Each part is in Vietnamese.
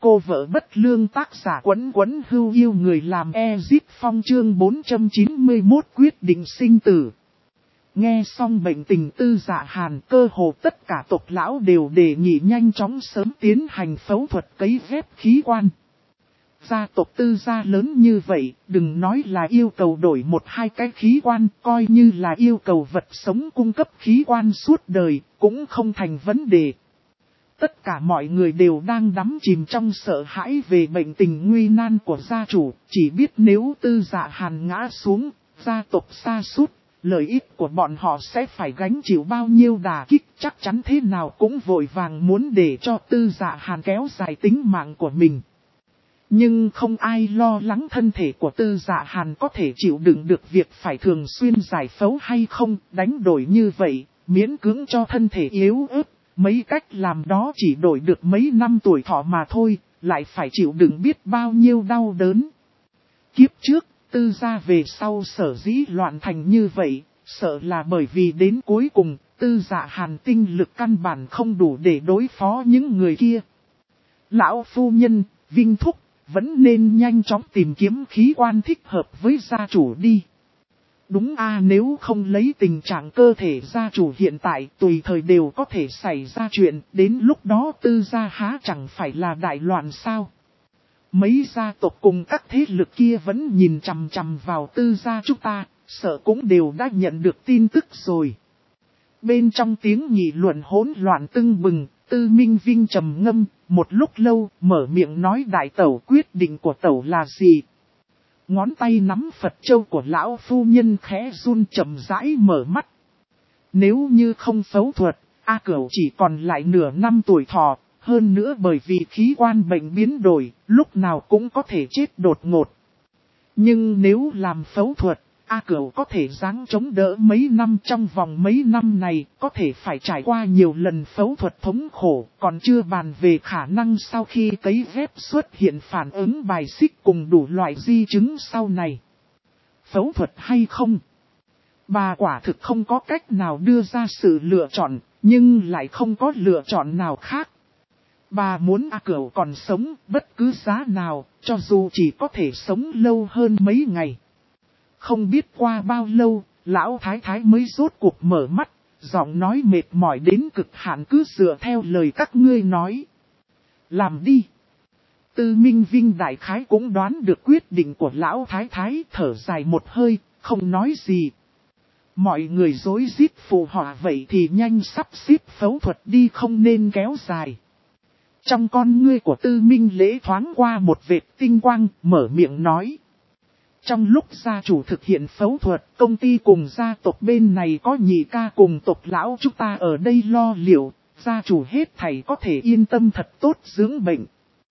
Cô vợ bất lương tác giả Quấn Quấn Hưu yêu người làm Ezip Phong chương 491 quyết định sinh tử. Nghe xong bệnh tình Tư Dạ Hàn, cơ hồ tất cả tộc lão đều đề nghị nhanh chóng sớm tiến hành phẫu thuật cấy ghép khí quan. Gia tộc Tư gia lớn như vậy, đừng nói là yêu cầu đổi một hai cái khí quan, coi như là yêu cầu vật sống cung cấp khí quan suốt đời, cũng không thành vấn đề. Tất cả mọi người đều đang đắm chìm trong sợ hãi về bệnh tình nguy nan của gia chủ, chỉ biết nếu Tư Dạ Hàn ngã xuống, gia tộc sa sút, lợi ích của bọn họ sẽ phải gánh chịu bao nhiêu đả kích, chắc chắn thế nào cũng vội vàng muốn để cho Tư Dạ Hàn kéo dài tính mạng của mình. Nhưng không ai lo lắng thân thể của Tư Dạ Hàn có thể chịu đựng được việc phải thường xuyên giải phẫu hay không, đánh đổi như vậy, miễn cưỡng cho thân thể yếu ớt. Mấy cách làm đó chỉ đổi được mấy năm tuổi thọ mà thôi, lại phải chịu đựng biết bao nhiêu đau đớn. Kiếp trước, Tư gia về sau sở dĩ loạn thành như vậy, sợ là bởi vì đến cuối cùng, Tư Dạ Hàn tinh lực căn bản không đủ để đối phó những người kia. Lão phu nhân, Vinh Thúc, vẫn nên nhanh chóng tìm kiếm khí quan thích hợp với gia chủ đi. Đúng nếu không lấy tình trạng cơ thể gia chủ hiện tại tùy thời đều có thể xảy ra chuyện, đến lúc đó Tư gia há chẳng phải là đại loạn sao. Mấy gia tộc cùng các thế lực kia vẫn nhìn chằm chằm vào Tư gia chúng ta, sợ cũng đều đã nhận được tin tức rồi. Bên trong tiếng nghị luận hỗn loạn tưng bừng, Tư Minh Vinh trầm ngâm, một lúc lâu mở miệng nói đại tẩu quyết định của tẩu là gì. Ngón tay nắm Phật châu của lão phu nhân khẽ run chậm rãi mở mắt. Nếu như không phẫu thuật, A Cửu chỉ còn lại nửa năm tuổi thọ, hơn nữa bởi vì khí quan bệnh biến đổi, lúc nào cũng có thể chết đột ngột. Nhưng nếu làm phẫu thuật, A Cửu có thể ráng chống đỡ mấy năm, trong vòng mấy năm này, có thể phải trải qua nhiều lần phẫu thuật thống khổ, còn chưa bàn về khả năng sau khi cấy ghép xuất hiện phản ứng bài xích cùng đủ loại di chứng sau này. Phẫu thuật hay không? Bà quả thực không có cách nào đưa ra sự lựa chọn, nhưng lại không có lựa chọn nào khác. Bà muốn A Cửu còn sống bất cứ giá nào, cho dù chỉ có thể sống lâu hơn mấy ngày. Không biết qua bao lâu, lão thái thái mới rốt cuộc mở mắt, giọng nói mệt mỏi đến cực hạn cứ dựa theo lời các ngươi nói. Làm đi. Tư Minh Vinh đại khái cũng đoán được quyết định của lão thái thái, thở dài một hơi, không nói gì. Mọi người rối rít phụ họa vậy thì nhanh sắp xếp phẫu thuật đi, không nên kéo dài. Trong con ngươi của Tư Minh Lễ thoáng qua một vệt tinh quang, mở miệng nói. Trong lúc gia chủ thực hiện phẫu thuật, công ty cùng gia tộc bên này có nhị ca cùng tộc lão chúng ta ở đây lo liệu, gia chủ hết thảy có thể yên tâm thật tốt dưỡng bệnh.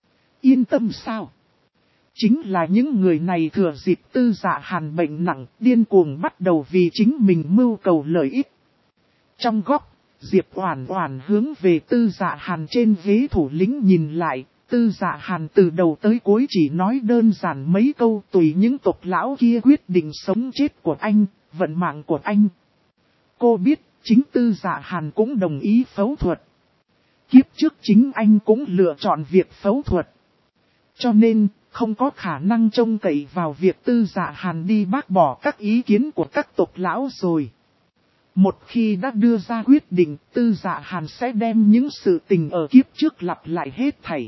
Yên tâm sao? Chính là những người này thừa dịp Tư Dạ Hàn bệnh nặng, điên cuồng bắt đầu vì chính mình mưu cầu lợi ích. Trong góc, Diệp Oản Oản hướng về Tư Dạ Hàn trên ghế thủ lĩnh nhìn lại. Tư Dạ Hàn từ đầu tới cuối chỉ nói đơn giản mấy câu, tùy những tộc lão kia quyết định sống chết của anh, vận mạng của anh. Cô biết, chính Tư Dạ Hàn cũng đồng ý phẫu thuật. Kiếp trước chính anh cũng lựa chọn việc phẫu thuật. Cho nên, không có khả năng trông cậy vào việc Tư Dạ Hàn đi bác bỏ các ý kiến của các tộc lão rồi. Một khi đã đưa ra quyết định, Tư Dạ Hàn sẽ đem những sự tình ở kiếp trước lặp lại hết thảy.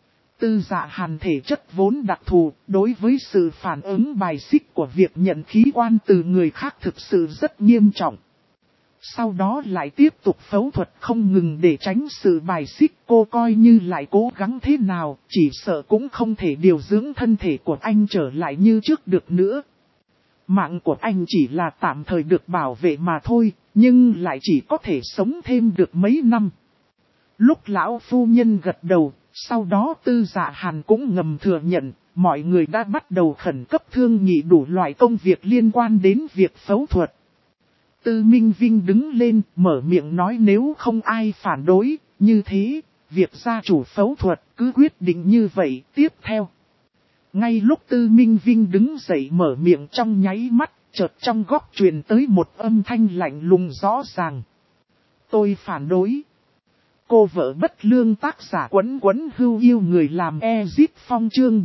Tư Dạ Hàn thể chất vốn đặc thù, đối với sự phản ứng bài xích của việc nhận khí quan từ người khác thực sự rất nghiêm trọng. Sau đó lại tiếp tục phẫu thuật không ngừng để tránh sự bài xích, cô coi như lại cố gắng thế nào, chỉ sợ cũng không thể điều dưỡng thân thể của anh trở lại như trước được nữa. Mạng của anh chỉ là tạm thời được bảo vệ mà thôi, nhưng lại chỉ có thể sống thêm được mấy năm. Lúc lão phu nhân gật đầu, sau đó Tư Dạ Hàn cũng ngầm thừa nhận, mọi người đã bắt đầu khẩn cấp thương nghị đủ loại công việc liên quan đến việc phẫu thuật. Tư Minh Vinh đứng lên, mở miệng nói nếu không ai phản đối, như thế, việc gia chủ phẫu thuật cứ quyết định như vậy, tiếp theo. Ngay lúc Tư Minh Vinh đứng dậy mở miệng trong nháy mắt, chợt trong góc truyền tới một âm thanh lạnh lùng rõ ràng. Tôi phản đối. cô vợ bất lương tác giả Quấn Quấn Hưu yêu người làm Ezip Phong chương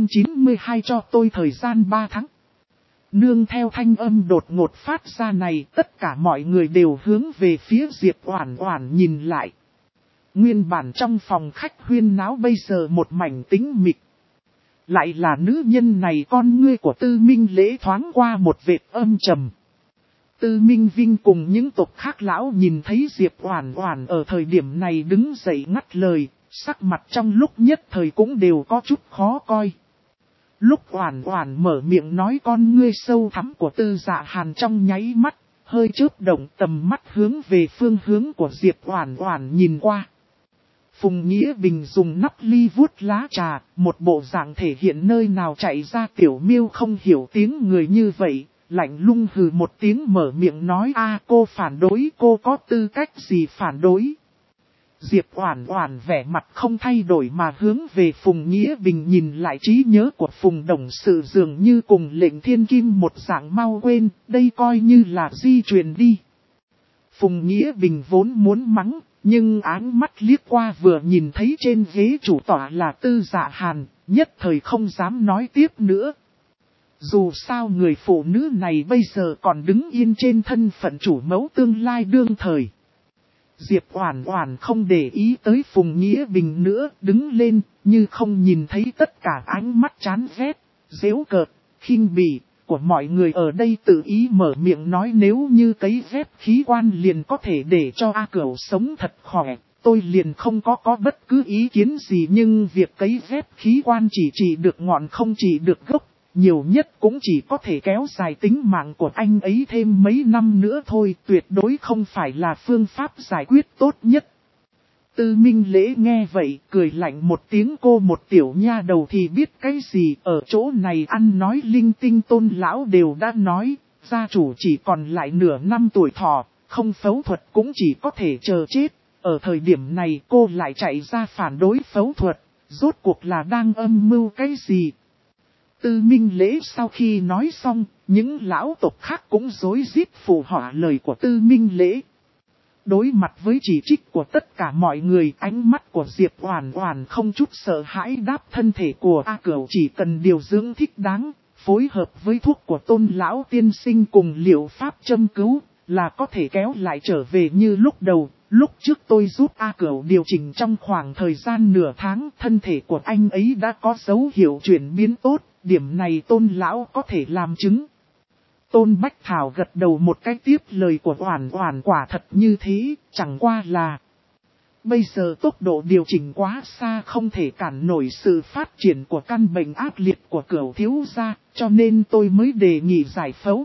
492 cho tôi thời gian 3 tháng. Nương theo thanh âm đột ngột phát ra này, tất cả mọi người đều hướng về phía Diệp Oản Oản nhìn lại. Nguyên bản trong phòng khách huyên náo bây giờ một mảnh tĩnh mịch. Lại là nữ nhân này, con ngươi của Tư Minh Lễ thoáng qua một vệt âm trầm. Tư Minh Vinh cùng những tộc khác lão nhìn thấy Diệp Oản Oản ở thời điểm này đứng dậy ngắt lời, sắc mặt trong lúc nhất thời cũng đều có chút khó coi. Lúc Oản Oản mở miệng nói, con ngươi sâu thẳm của Tư Dạ Hàn trong nháy mắt, hơi chớp động, tầm mắt hướng về phương hướng của Diệp Oản Oản nhìn qua. Phùng Nghĩa Bình dùng nắp ly vuốt lá trà, một bộ dạng thể hiện nơi nào chạy ra tiểu miêu không hiểu tiếng người như vậy, lạnh lùng hừ một tiếng mở miệng nói, cô phản đối, cô có tư cách gì phản đối. Diệp Oản Oản vẻ mặt không thay đổi mà hướng về Phùng Nghĩa Bình nhìn lại, trí nhớ của Phùng Đồng Sự dường như cùng Lệnh Thiên Kim một dạng mau quên, đây coi như là di truyền đi. Phùng Nghĩa Bình vốn muốn mắng, nhưng áng mắt liếc qua vừa nhìn thấy trên ghế chủ tọa là Tư Dạ Hàn, nhất thời không dám nói tiếp nữa. Dù sao người phụ nữ này bây giờ còn đứng yên trên thân phận chủ mẫu tương lai đương thời. Diệp Oản Oản không để ý tới Phùng Nghĩa Bình nữa, đứng lên, như không nhìn thấy tất cả ánh mắt chán ghét, giễu cợt, khinh bỉ của mọi người ở đây, tự ý mở miệng nói, nếu như cấy ghép khí quan liền có thể để cho A Cửu sống thật khỏe, tôi liền không có bất cứ ý kiến gì, nhưng việc cấy ghép khí quan chỉ được ngọn không chỉ được gốc. Nhiều nhất cũng chỉ có thể kéo dài tính mạng của anh ấy thêm mấy năm nữa thôi, tuyệt đối không phải là phương pháp giải quyết tốt nhất. Tư Minh Lễ nghe vậy, cười lạnh một tiếng, cô một tiểu nha đầu thì biết cái gì, ở chỗ này ăn nói linh tinh. Tôn lão đều đã nói, gia chủ chỉ còn lại nửa năm tuổi thọ, không phẫu thuật cũng chỉ có thể chờ chết. Ở thời điểm này cô lại chạy ra phản đối phẫu thuật, rốt cuộc là đang âm mưu cái gì? Tư Minh Lễ sau khi nói xong, những lão tộc khác cũng rối rít phụ họa lời của Tư Minh Lễ. Đối mặt với chỉ trích của tất cả mọi người, ánh mắt của Diệp Oản Oản không chút sợ hãi đáp, thân thể của A Cửu chỉ cần điều dưỡng thích đáng, phối hợp với thuốc của Tôn lão tiên sinh cùng liệu pháp châm cứu, là có thể kéo lại trở về như lúc đầu. Lúc trước tôi giúp A Cửu điều chỉnh trong khoảng thời gian nửa tháng, thân thể của anh ấy đã có dấu hiệu chuyển biến tốt, điểm này Tôn lão có thể làm chứng. Tôn Bách Thảo gật đầu một cái, tiếp lời của Oản Oản quả thật như thế, chẳng qua là bây giờ tốc độ điều chỉnh quá xa, không thể cản nổi sự phát triển của căn bệnh ác liệt của Cửu thiếu gia, cho nên tôi mới đề nghị giải phẫu.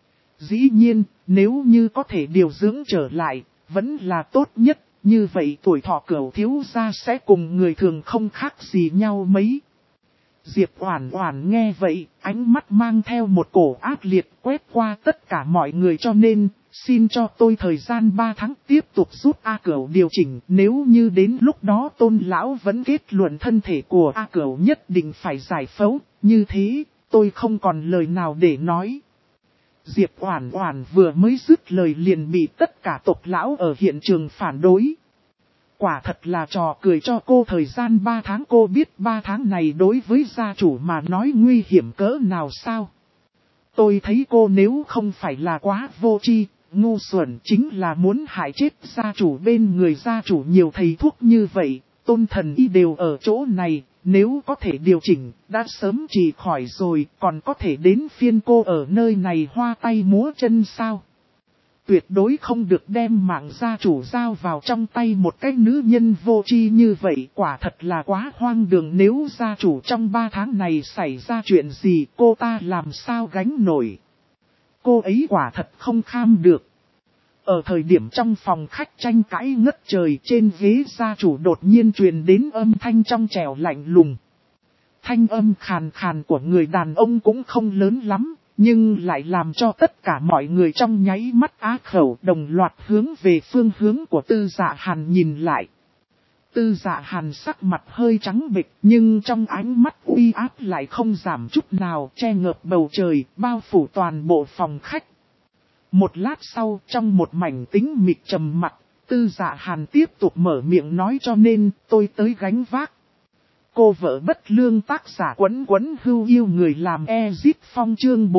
Dĩ nhiên, nếu như có thể điều dưỡng trở lại, vẫn là tốt nhất, như vậy tuổi thọ Cửu thiếu gia sẽ cùng người thường không khác gì nhau mấy. Diệp Oản Oản nghe vậy, ánh mắt mang theo một cổ ác liệt quét qua tất cả mọi người, cho nên, xin cho tôi thời gian 3 tháng tiếp tục giúp A Cửu điều chỉnh, nếu như đến lúc đó Tôn lão vẫn kết luận thân thể của A Cửu nhất định phải giải phẫu, như thế, tôi không còn lời nào để nói. Diệp Oản Oản vừa mới dứt lời liền bị tất cả tộc lão ở hiện trường phản đối. Quả thật là trò cười cho cô thời gian 3 tháng, cô biết 3 tháng này đối với gia chủ mà nói nguy hiểm cỡ nào sao? Tôi thấy cô nếu không phải là quá vô tri, ngu xuẩn, chính là muốn hại chết gia chủ. Bên người gia chủ nhiều thầy thuốc như vậy, Tôn thần y đều ở chỗ này, nếu có thể điều chỉnh, đã sớm trị khỏi rồi, còn có thể đến phiên cô ở nơi này hoa tay múa chân sao? Tuyệt đối không được đem mạng gia chủ giao vào trong tay một cái nữ nhân vô tri như vậy, quả thật là quá hoang đường. Nếu gia chủ trong 3 tháng này xảy ra chuyện gì, cô ta làm sao gánh nổi? Cô ấy quả thật không kham được. Ở thời điểm trong phòng khách tranh cãi ngất trời, trên ghế gia chủ đột nhiên truyền đến âm thanh trong trẻo lạnh lùng. Thanh âm khàn khàn của người đàn ông cũng không lớn lắm, nhưng lại làm cho tất cả mọi người trong nháy mắt á khẩu, đồng loạt hướng về phương hướng của Tư Dạ Hàn nhìn lại. Tư Dạ Hàn sắc mặt hơi trắng bệch, nhưng trong ánh mắt uy áp lại không giảm chút nào, che ngợp bầu trời, bao phủ toàn bộ phòng khách. Một lát sau, trong một mảnh tĩnh mịch trầm mặc, Tư Dạ Hàn tiếp tục mở miệng nói cho nên tôi tới gánh vác. Cô vợ bất lương tác giả Quấn Quấn Hưu yêu người làm Ezit Phong chương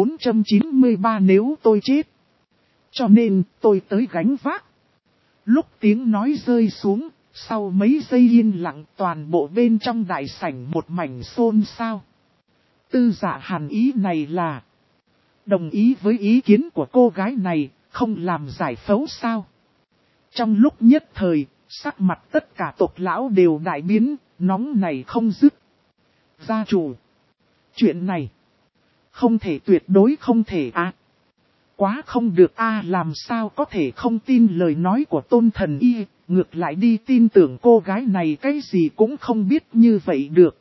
493 nếu tôi chết. Cho nên tôi tới gánh vác. Lúc tiếng nói rơi xuống, sau mấy giây yên lặng toàn bộ bên trong đại sảnh một mảnh xôn xao. Tư Dạ Hàn ý này là đồng ý với ý kiến của cô gái này, không làm giải phẫu sao. Trong lúc nhất thời, sắc mặt tất cả tộc lão đều đại biến, nóng này không dứt. Gia chủ, chuyện này không thể, tuyệt đối không thể à. Quá không được a, làm sao có thể không tin lời nói của Tôn Thần Y, ngược lại đi tin tưởng cô gái này cái gì cũng không biết như vậy được.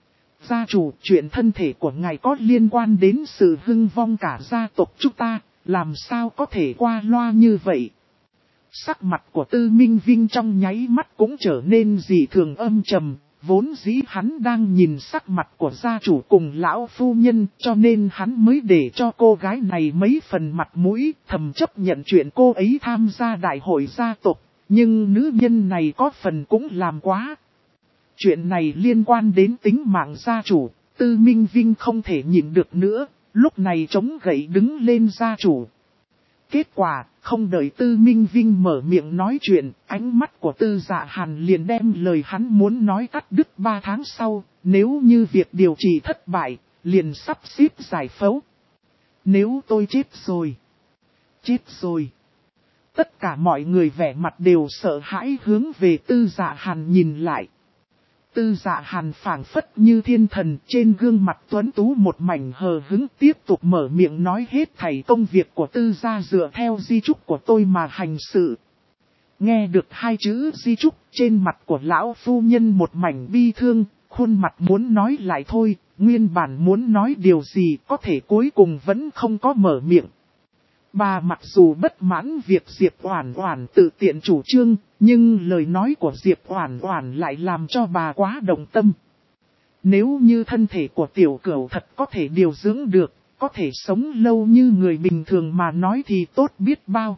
Gia chủ, chuyện thân thể của ngài có liên quan đến sự hưng vong cả gia tộc chúng ta, làm sao có thể qua loa như vậy. Sắc mặt của Tư Minh Vinh trong nháy mắt cũng trở nên dị thường âm trầm, vốn dĩ hắn đang nhìn sắc mặt của gia chủ cùng lão phu nhân cho nên hắn mới để cho cô gái này mấy phần mặt mũi, thầm chấp nhận chuyện cô ấy tham gia đại hội gia tộc, nhưng nữ nhân này có phần cũng làm quá. Chuyện này liên quan đến tính mạng gia chủ, Tư Minh Vinh không thể nhịn được nữa, lúc này chống gậy đứng lên gia chủ. Kết quả, không đợi Tư Minh Vinh mở miệng nói chuyện, ánh mắt của Tư Dạ Hàn liền đem lời hắn muốn nói cắt đứt 3 tháng sau, nếu như việc điều trị thất bại, liền sắp xếp giải phẫu. Nếu tôi chết rồi. Chết rồi. Tất cả mọi người vẻ mặt đều sợ hãi hướng về Tư Dạ Hàn nhìn lại. Tư Dạ Hàn phảng phất như thiên thần, trên gương mặt tuấn tú một mảnh hờ hững, tiếp tục mở miệng nói hết thảy công việc của Tư gia dựa theo di chúc của tôi mà hành sự. Nghe được 2 chữ di chúc, trên mặt của lão phu nhân một mảnh bi thương, khuôn mặt muốn nói lại thôi, nguyên bản muốn nói điều gì có thể cuối cùng vẫn không có mở miệng. Bà mặc dù bất mãn việc Diệp Oản Oản tự tiện chủ trương, nhưng lời nói của Diệp Oản Oản lại làm cho bà quá động tâm. Nếu như thân thể của tiểu cửu thật có thể điều dưỡng được, có thể sống lâu như người bình thường mà nói thì tốt biết bao.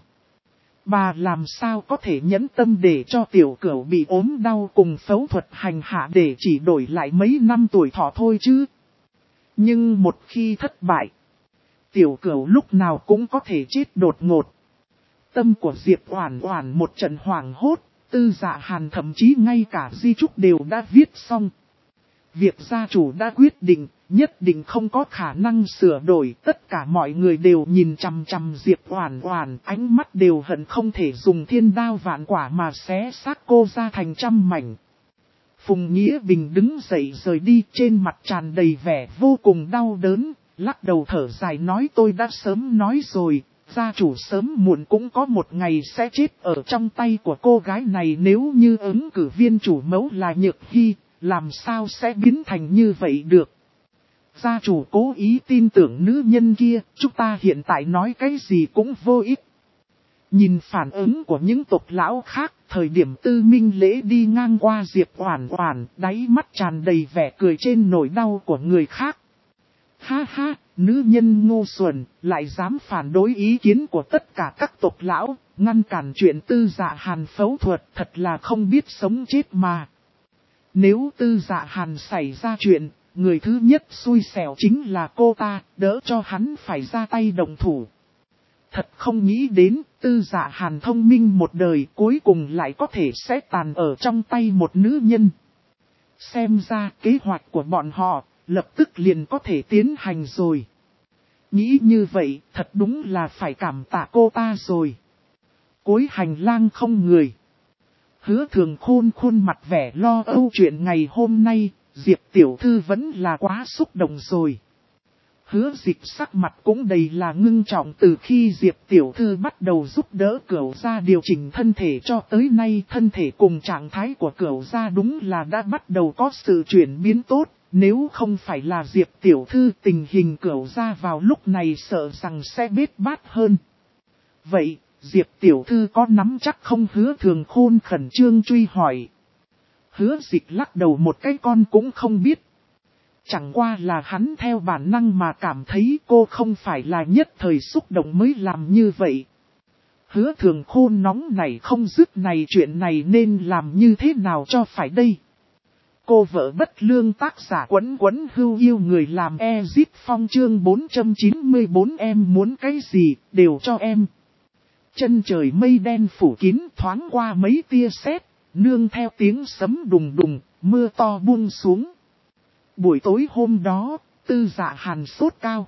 Bà làm sao có thể nhẫn tâm để cho tiểu cửu bị ốm đau cùng phẫu thuật hành hạ để chỉ đổi lại mấy năm tuổi thọ thôi chứ. Nhưng một khi thất bại, tiểu cửu lúc nào cũng có thể chết đột ngột. Tâm của Diệp Oản Oản một trận hoảng hốt, Tư Dạ Hàn thậm chí ngay cả di chúc đều đã viết xong. Việc gia chủ đã quyết định, nhất định không có khả năng sửa đổi, tất cả mọi người đều nhìn chằm chằm Diệp Oản Oản, ánh mắt đều hận không thể dùng thiên đao vạn quả mà xé xác cô ra thành trăm mảnh. Phùng Nghĩa Bình đứng dậy rời đi, trên mặt tràn đầy vẻ vô cùng đau đớn, lắc đầu thở dài nói tôi đã sớm nói rồi, gia chủ sớm muộn cũng có một ngày sẽ chết ở trong tay của cô gái này, nếu như ứng cử viên chủ mẫu là Nhược Hy, làm sao sẽ biến thành như vậy được. Gia chủ cố ý tin tưởng nữ nhân kia, chúng ta hiện tại nói cái gì cũng vô ích. Nhìn phản ứng của những tộc lão khác, thời điểm Tư Minh Lễ đi ngang qua Diệp Oản Oản, đáy mắt tràn đầy vẻ cười trên nỗi đau của người khác. Ha ha, nữ nhân ngu xuẩn, lại dám phản đối ý kiến của tất cả các tộc lão, ngăn cản chuyện Tư Dạ Hàn phẫu thuật, thật là không biết sống chết mà. Nếu Tư Dạ Hàn xảy ra chuyện, người thứ nhất xui xẻo chính là cô ta, đỡ cho hắn phải ra tay động thủ. Thật không nghĩ đến, Tư Dạ Hàn thông minh một đời cuối cùng lại có thể sẽ tàn ở trong tay một nữ nhân. Xem ra kế hoạch của bọn họ, lập tức liền có thể tiến hành rồi. Nghĩ như vậy, thật đúng là phải cảm tạ cô ta rồi. Cuối hành lang không người. Hứa Thường Khôn khuôn mặt vẻ lo âu chuyện ngày hôm nay, Diệp tiểu thư vẫn là quá xúc động rồi. Hứa Dịch sắc mặt cũng đầy là ngưng trọng, từ khi Diệp tiểu thư bắt đầu giúp đỡ Cửu gia điều chỉnh thân thể cho tới nay, thân thể cùng trạng thái của Cửu gia đúng là đã bắt đầu có sự chuyển biến tốt. Nếu không phải là Diệp tiểu thư, tình hình Cửu gia vào lúc này sợ rằng sẽ bết bát hơn. Vậy, Diệp tiểu thư có nắm chắc không? Hứa Thường Khôn khẩn trương truy hỏi. Hứa Dịch lắc đầu một cái con cũng không biết. Chẳng qua là hắn theo bản năng mà cảm thấy cô không phải là nhất thời xúc động mới làm như vậy. Hứa Thường Khôn nóng này không dứt này, chuyện này nên làm như thế nào cho phải đây? Cô vợ bất lương, tác giả Quấn Quấn Hưu yêu người làm Ezit Phong, chương 494. Em muốn cái gì, đều cho em. Chân trời mây đen phủ kín, thoáng qua mấy tia sét, nương theo tiếng sấm đùng đùng, mưa to buông xuống. Buổi tối hôm đó, Tư Dạ Hàn sốt cao.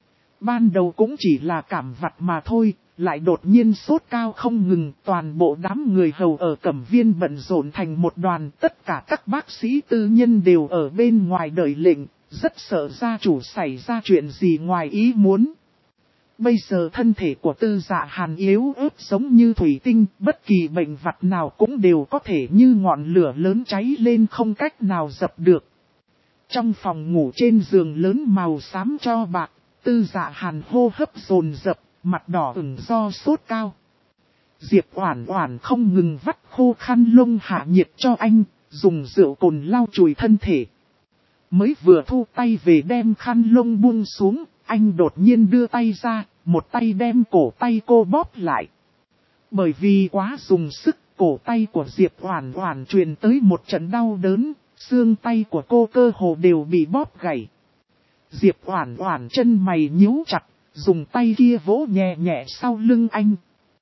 Ban đầu cũng chỉ là cảm vặt mà thôi, lại đột nhiên sốt cao không ngừng. Toàn bộ đám người hầu ở Cẩm Viên bận rộn thành một đoàn. Tất cả các bác sĩ tư nhân đều ở bên ngoài đợi lệnh, rất sợ gia chủ xảy ra chuyện gì ngoài ý muốn. Bây giờ thân thể của Tư Dạ Hàn yếu ớt giống như thủy tinh, bất kỳ bệnh vặt nào cũng đều có thể như ngọn lửa lớn cháy lên, không cách nào dập được. Trong phòng ngủ trên giường lớn màu xám cho bạc, Tư Dạ Hàn hô hấp dồn dập, mặt đỏ ửng do sốt cao. Diệp Oản Oản không ngừng vắt khô khăn lông hạ nhiệt cho anh, dùng rượu cồn lau chùi thân thể. Mới vừa thu tay về đem khăn lông buông xuống, anh đột nhiên đưa tay ra, một tay đem cổ tay cô bóp lại. Bởi vì quá dùng sức, cổ tay của Diệp Oản Oản truyền tới một trận đau đớn, xương tay của cô cơ hồ đều bị bóp gãy. Diệp Oản Oản chân mày nhíu chặt, dùng tay kia vỗ nhẹ nhẹ sau lưng anh.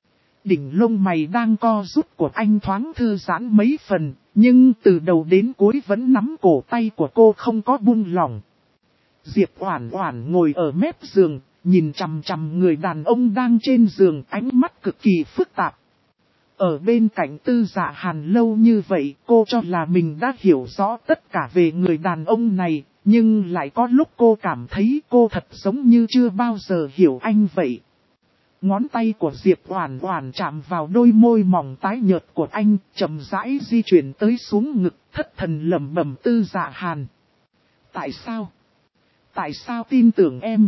Đỉnh lông mày đang co rút của anh thoáng thư giãn mấy phần, nhưng từ đầu đến cuối vẫn nắm cổ tay của cô không có buông lỏng. Diệp Oản Oản ngồi ở mép giường, nhìn chằm chằm người đàn ông đang trên giường, ánh mắt cực kỳ phức tạp. Ở bên cạnh Tư Dạ Hàn lâu như vậy, cô cho là mình đã hiểu rõ tất cả về người đàn ông này, nhưng lại có lúc cô cảm thấy cô thật giống như chưa bao giờ hiểu anh vậy. Ngón tay của Diệp Oản Oản chạm vào đôi môi mỏng tái nhợt của anh, chậm rãi di chuyển tới xuống ngực, thất thần lẩm bẩm: Tư Dạ Hàn. Tại sao? Tại sao tin tưởng em?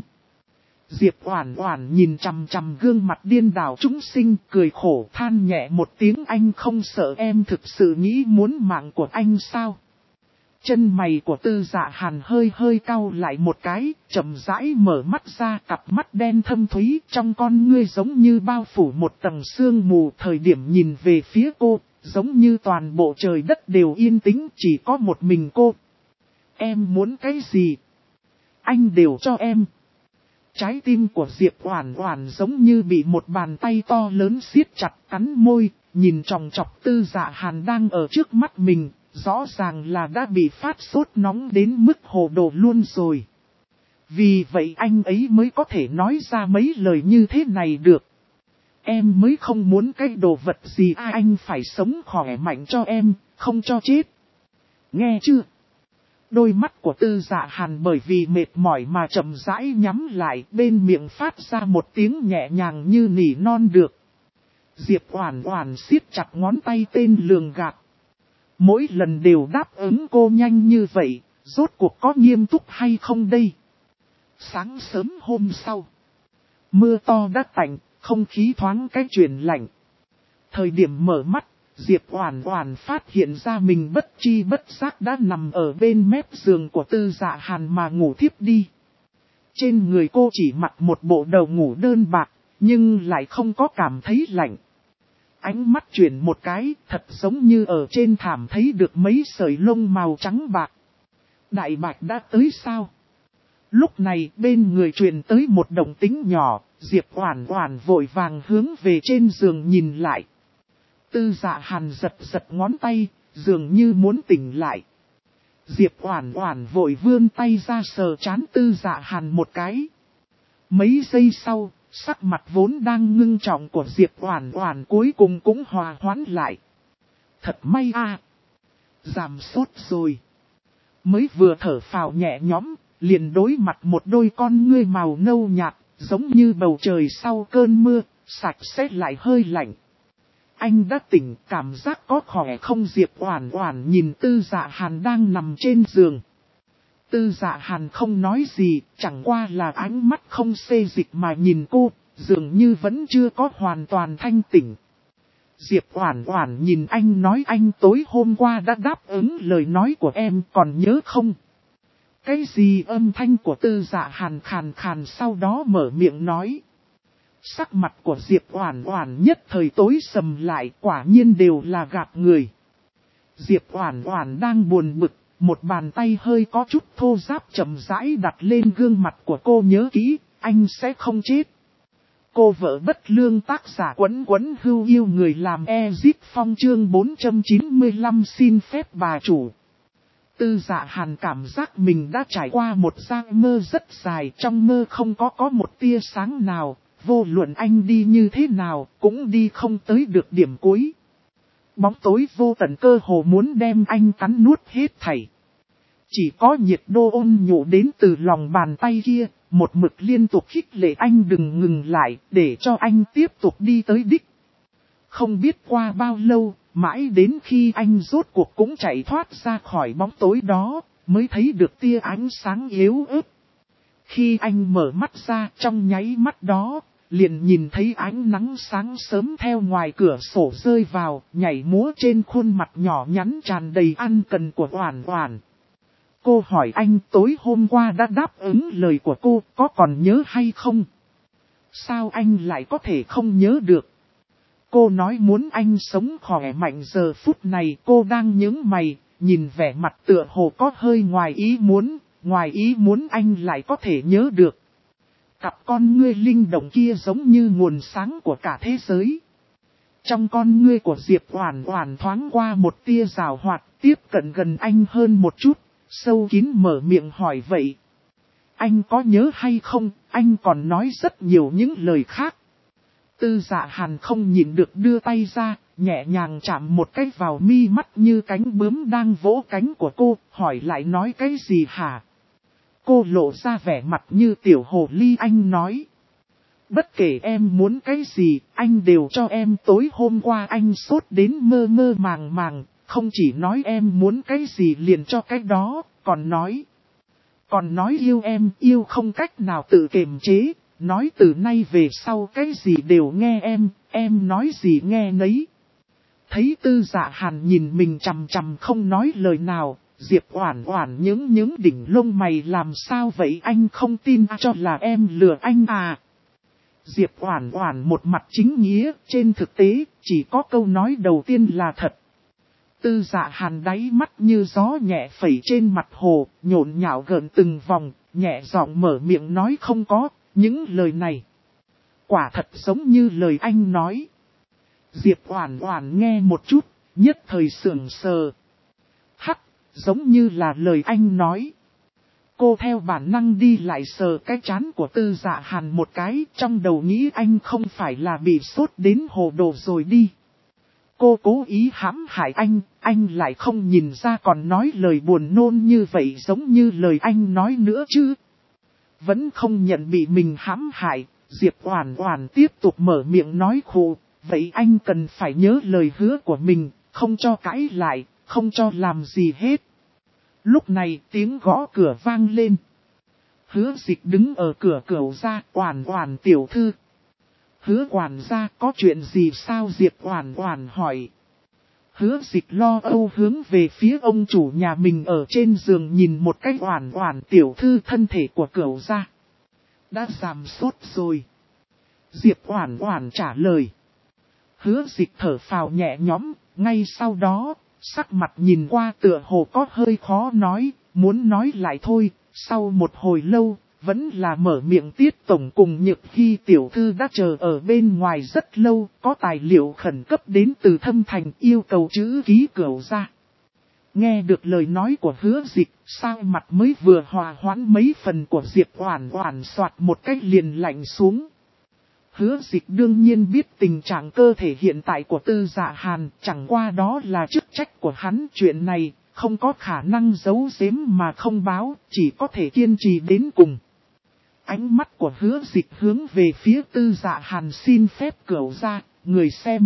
Diệp Oản Oản nhìn chằm chằm gương mặt điên đảo chúng sinh, cười khổ than nhẹ một tiếng: anh không sợ em thực sự nghĩ muốn mạng của anh sao? Chân mày của Tư Dạ Hàn hơi hơi cau lại một cái, chậm rãi mở mắt ra, cặp mắt đen thâm thúy, trong con ngươi giống như bao phủ một tầng sương mù. Thời điểm nhìn về phía cô, giống như toàn bộ trời đất đều yên tĩnh, chỉ có một mình cô. Em muốn cái gì? Anh đều cho em. Trái tim của Diệp Oản Oản giống như bị một bàn tay to lớn siết chặt, cắn môi, nhìn chòng chọc Tư Dạ Hàn đang ở trước mắt mình, rõ ràng là đã bị phát sốt nóng đến mức hồ đồ luôn rồi. Vì vậy anh ấy mới có thể nói ra mấy lời như thế này được. Em mới không muốn cái đồ vật gì, anh phải sống khỏe mạnh cho em, không cho chết. Nghe chưa? Đôi mắt của Tư Dạ Hàn bởi vì mệt mỏi mà chậm rãi nhắm lại, bên miệng phát ra một tiếng nhẹ nhàng như nỉ non được. Diệp Oản Oản siết chặt ngón tay tên lường gạt. Mỗi lần đều đáp ứng cô nhanh như vậy, rốt cuộc có nghiêm túc hay không đây? Sáng sớm hôm sau, mưa to đã tạnh, không khí thoáng cái chuyển lạnh. Thời điểm mở mắt, Diệp Oản Oản phát hiện ra mình bất chi bất giác đã nằm ở bên mép giường của Tư Dạ Hàn mà ngủ thiếp đi. Trên người cô chỉ mặc một bộ đồ ngủ đơn bạc, nhưng lại không có cảm thấy lạnh. Ánh mắt chuyển một cái, thật giống như ở trên thảm thấy được mấy sợi lông màu trắng bạc. Đại bạch đã tới sao? Lúc này bên người truyền tới một động tĩnh nhỏ, Diệp Oản Oản vội vàng hướng về trên giường nhìn lại. Tư Dạ Hàn giật giật ngón tay, dường như muốn tỉnh lại. Diệp Oản Oản vội vươn tay ra sờ trán Tư Dạ Hàn một cái. Mấy giây sau, sắc mặt vốn đang ngưng trọng của Diệp Oản Oản cuối cùng cũng hòa hoãn lại. Thật may a, giảm sốt rồi. Mới vừa thở phào nhẹ nhõm, liền đối mặt một đôi con ngươi màu nâu nhạt, giống như bầu trời sau cơn mưa, sạch sẽ lại hơi lạnh. Anh đã tỉnh, cảm giác có khỏe không? Diệp Oản Oản nhìn Tư Dạ Hàn đang nằm trên giường. Tư Dạ Hàn không nói gì, chẳng qua là ánh mắt không xê dịch mà nhìn cô, dường như vẫn chưa có hoàn toàn thanh tỉnh. Diệp Oản Oản nhìn anh nói: anh tối hôm qua đã đáp ứng lời nói của em, còn nhớ không? Cái gì? Âm thanh của Tư Dạ Hàn khàn khàn, sau đó mở miệng nói. Sắc mặt của Diệp Oản Oản nhất thời tối sầm lại, quả nhiên đều là gạt người. Diệp Oản Oản đang buồn bực, một bàn tay hơi có chút thô ráp chậm rãi đặt lên gương mặt của cô, nhớ kỹ, anh sẽ không chết. Cô vợ bất lương tác giả Quấn Quấn Hưu yêu người làm Ezip Phong chương 495 xin phép bà chủ. Tư Dạ Hàn cảm giác mình đã trải qua một giấc mơ rất dài, trong mơ không có một tia sáng nào, vô luận anh đi như thế nào cũng đi không tới được điểm cuối. Bóng tối vô tận cơ hồ muốn đem anh cắn nuốt hết thảy. Chỉ có nhiệt độ ôn nhu đến từ lòng bàn tay kia, một mực liên tục khích lệ anh đừng ngừng lại, để cho anh tiếp tục đi tới đích. Không biết qua bao lâu, mãi đến khi anh rốt cuộc cũng chạy thoát ra khỏi bóng tối đó, mới thấy được tia ánh sáng yếu ớt. Khi anh mở mắt ra, trong nháy mắt đó, liền nhìn thấy ánh nắng sáng sớm theo ngoài cửa sổ rơi vào, nhảy múa trên khuôn mặt nhỏ nhắn tràn đầy ân cần của Oản Oản. Cô hỏi anh tối hôm qua đã đáp ứng lời của cô, có còn nhớ hay không? Sao anh lại có thể không nhớ được? Cô nói muốn anh sống khỏe mạnh. Giờ phút này cô đang nhướng mày, nhìn vẻ mặt tựa hồ có hơi ngoài ý muốn anh lại có thể nhớ được. Cặp con ngươi linh động kia giống như nguồn sáng của cả thế giới. Trong con ngươi của Diệp Oản Oản thoáng qua một tia giảo hoạt, tiếp cận gần anh hơn một chút, sâu kín mở miệng hỏi vậy. Anh có nhớ hay không, anh còn nói rất nhiều những lời khác. Tư Dạ Hàn không nhịn được đưa tay ra, nhẹ nhàng chạm một cái vào mi mắt như cánh bướm đang vỗ cánh của cô, hỏi lại nói cái gì hả? Cô lộ ra vẻ mặt như tiểu hồ ly. Anh nói. Bất kể em muốn cái gì, anh đều cho em. Tối hôm qua anh sốt đến mơ mơ màng màng, không chỉ nói em muốn cái gì liền cho cái đó, còn nói yêu em, yêu không cách nào tự kiềm chế, nói từ nay về sau cái gì đều nghe em nói gì nghe nấy. Thấy Tư Dạ Hàn nhìn mình chằm chằm không nói lời nào, Diệp Oản Oản những đỉnh lông mày. Làm sao vậy, anh không tin cho là em lừa anh à? Diệp Oản Oản một mặt chính nghĩa, trên thực tế, chỉ có câu nói đầu tiên là thật. Tư Dạ Hàn đáy mắt như gió nhẹ phẩy trên mặt hồ, nhộn nhạo gợn từng vòng, nhẹ giọng mở miệng nói không có, những lời này. Quả thật giống như lời anh nói. Diệp Oản Oản nghe một chút, nhất thời sững sờ. Hắc, giống như là lời anh nói. Cô theo bản năng đi lại sờ cái trán của Tư Dạ Hàn một cái, trong đầu nghĩ anh không phải là bị sốt đến hồ đồ rồi đi. Cô cố ý hãm hại anh lại không nhìn ra còn nói lời buồn nôn như vậy giống như lời anh nói nữa chứ. Vẫn không nhận bị mình hãm hại, Diệp Oản Oản tiếp tục mở miệng nói khụ, vậy anh cần phải nhớ lời hứa của mình, không cho cãi lại, không cho làm gì hết. Lúc này tiếng gõ cửa vang lên. Hứa Dịch đứng ở cửa ra, Oản Oản tiểu thư. Hứa quản gia có chuyện gì sao? Diệp Oản Oản hỏi. Hứa Dịch lo âu hướng về phía ông chủ nhà mình ở trên giường nhìn một cái. Oản Oản tiểu thư, thân thể của cửu gia đã giảm sốt rồi. Diệp Oản Oản trả lời. Hứa Dịch thở phào nhẹ nhõm, ngay sau đó, sắc mặt nhìn qua tựa hồ có hơi khó nói, muốn nói lại thôi. Sau một hồi lâu, vẫn là mở miệng. Tiết tổng cùng Nhược Hy tiểu thư đã chờ ở bên ngoài rất lâu, có tài liệu khẩn cấp đến từ Thâm Thành, yêu cầu chữ ký cửu gia. Nghe được lời nói của Hứa Dịch, sao mặt mới vừa hòa hoãn mấy phần của Diệp Oản Oản soạt một cách liền lạnh xuống. Hứa Dịch đương nhiên biết tình trạng cơ thể hiện tại của Tư Dạ Hàn, chẳng qua đó là chức trách của hắn, chuyện này không có khả năng giấu giếm mà không báo, chỉ có thể kiên trì đến cùng. Ánh mắt của Hứa Dịch hướng về phía Tư Dạ Hàn xin phép cửu gia, người xem.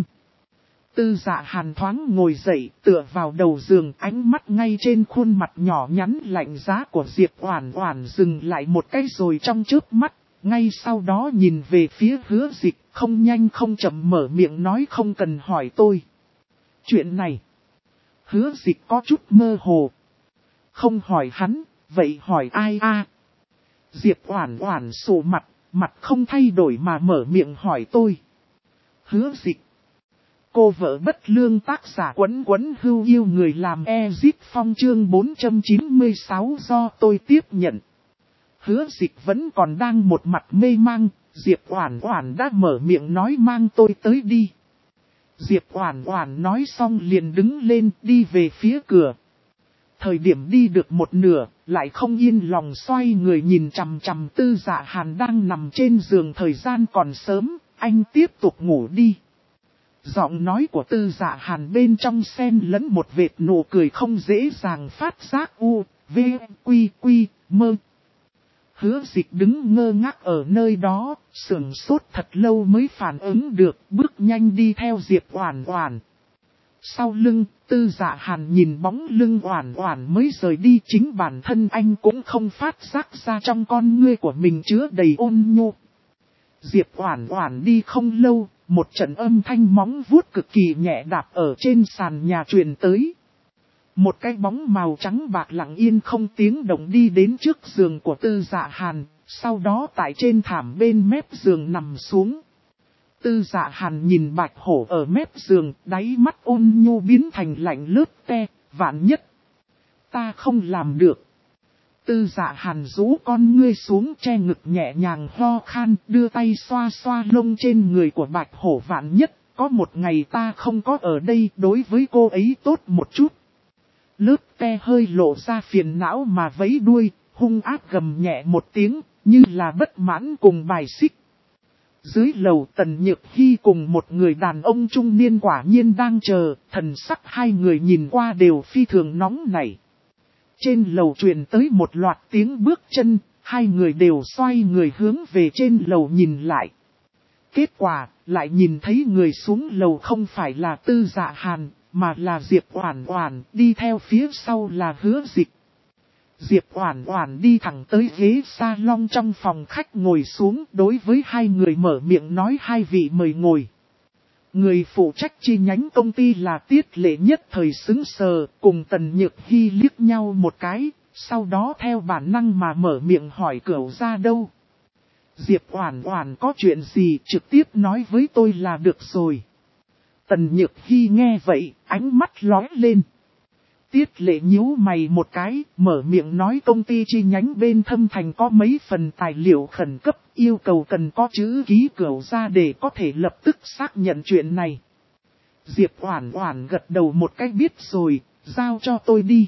Tư Dạ Hàn thoáng ngồi dậy, tựa vào đầu giường, ánh mắt ngay trên khuôn mặt nhỏ nhắn lạnh giá của Diệp Oản Oản dừng lại một cái rồi trong chớp mắt, ngay sau đó nhìn về phía Hứa Dịch, không nhanh không chậm mở miệng nói không cần hỏi tôi. Chuyện này, Hứa Dịch có chút mơ hồ. Không hỏi hắn, vậy hỏi ai a? Diệp Oản Oản sụ mặt, mặt không thay đổi mà mở miệng hỏi tôi. Hứa Dịch. Cô vợ bất lương tác giả Quấn Quấn Hưu yêu người làm Ezip Phong chương 496 do tôi tiếp nhận. Hứa Dịch vẫn còn đang một mặt mê mang, Diệp Oản Oản đã mở miệng nói mang tôi tới đi. Diệp Oản Oản nói xong liền đứng lên đi về phía cửa. Thời điểm đi được một nửa, lại không yên lòng xoay người nhìn chằm chằm Tư Dạ Hàn đang nằm trên giường, thời gian còn sớm, anh tiếp tục ngủ đi. Giọng nói của Tư Dạ Hàn bên trong xen lẫn một vệt nụ cười không dễ dàng phát giác v, quy, mơ. Hứa Dịch đứng ngơ ngác ở nơi đó, sững sốt thật lâu mới phản ứng được, bước nhanh đi theo Diệp Oản Oản. Sau lưng, Tư Dạ Hàn nhìn bóng lưng Oản Oản mới rời đi, chính bản thân anh cũng không phát giác ra trong con ngươi của mình chứa đầy ôn nhu. Diệp Oản Oản đi không lâu, một trận âm thanh móng vuốt cực kỳ nhẹ đạp ở trên sàn nhà truyền tới. Một cái bóng màu trắng bạc lặng yên không tiếng động đi đến trước giường của Tư Dạ Hàn, sau đó tại trên thảm bên mép giường nằm xuống. Tư Dạ Hàn nhìn Bạch Hổ ở mép giường, đáy mắt ôn nhu biến thành lạnh lướt te, vạn nhất. Ta không làm được. Tư Dạ Hàn rũ con ngươi xuống che ngực nhẹ nhàng ho khan, đưa tay xoa xoa lông trên người của Bạch Hổ, vạn nhất, có một ngày ta không có ở đây, đối với cô ấy tốt một chút. Lớp te hơi lộ ra phiền não mà vẫy đuôi, hung ác gầm nhẹ một tiếng, như là bất mãn cùng bài xích. Dưới lầu Tần Nhược Hy cùng một người đàn ông trung niên quả nhiên đang chờ, thần sắc hai người nhìn qua đều phi thường nóng nảy. Trên lầu truyền tới một loạt tiếng bước chân, hai người đều xoay người hướng về trên lầu nhìn lại. Kết quả, lại nhìn thấy người xuống lầu không phải là Tư Dạ Hàn, mà là Diệp Oản Oản, đi theo phía sau là Hứa Dịch. Diệp Oản Oản đi thẳng tới ghế salon trong phòng khách ngồi xuống, đối với hai người mở miệng nói hai vị mời ngồi. Người phụ trách chi nhánh công ty là Tiết Lệ nhất thời sững sờ, cùng Tần Nhược Hy liếc nhau một cái, sau đó theo bản năng mà mở miệng hỏi Cửu gia đâu. Diệp Oản Oản có chuyện gì trực tiếp nói với tôi là được rồi. Tần Nhược Hy nghe vậy, ánh mắt lóe lên. Tiết Lệ nhíu mày một cái, mở miệng nói công ty chi nhánh bên Thâm Thành có mấy phần tài liệu khẩn cấp, yêu cầu cần có chữ ký Cửu gia để có thể lập tức xác nhận chuyện này. Diệp Oản Oản gật đầu một cái biết rồi, giao cho tôi đi.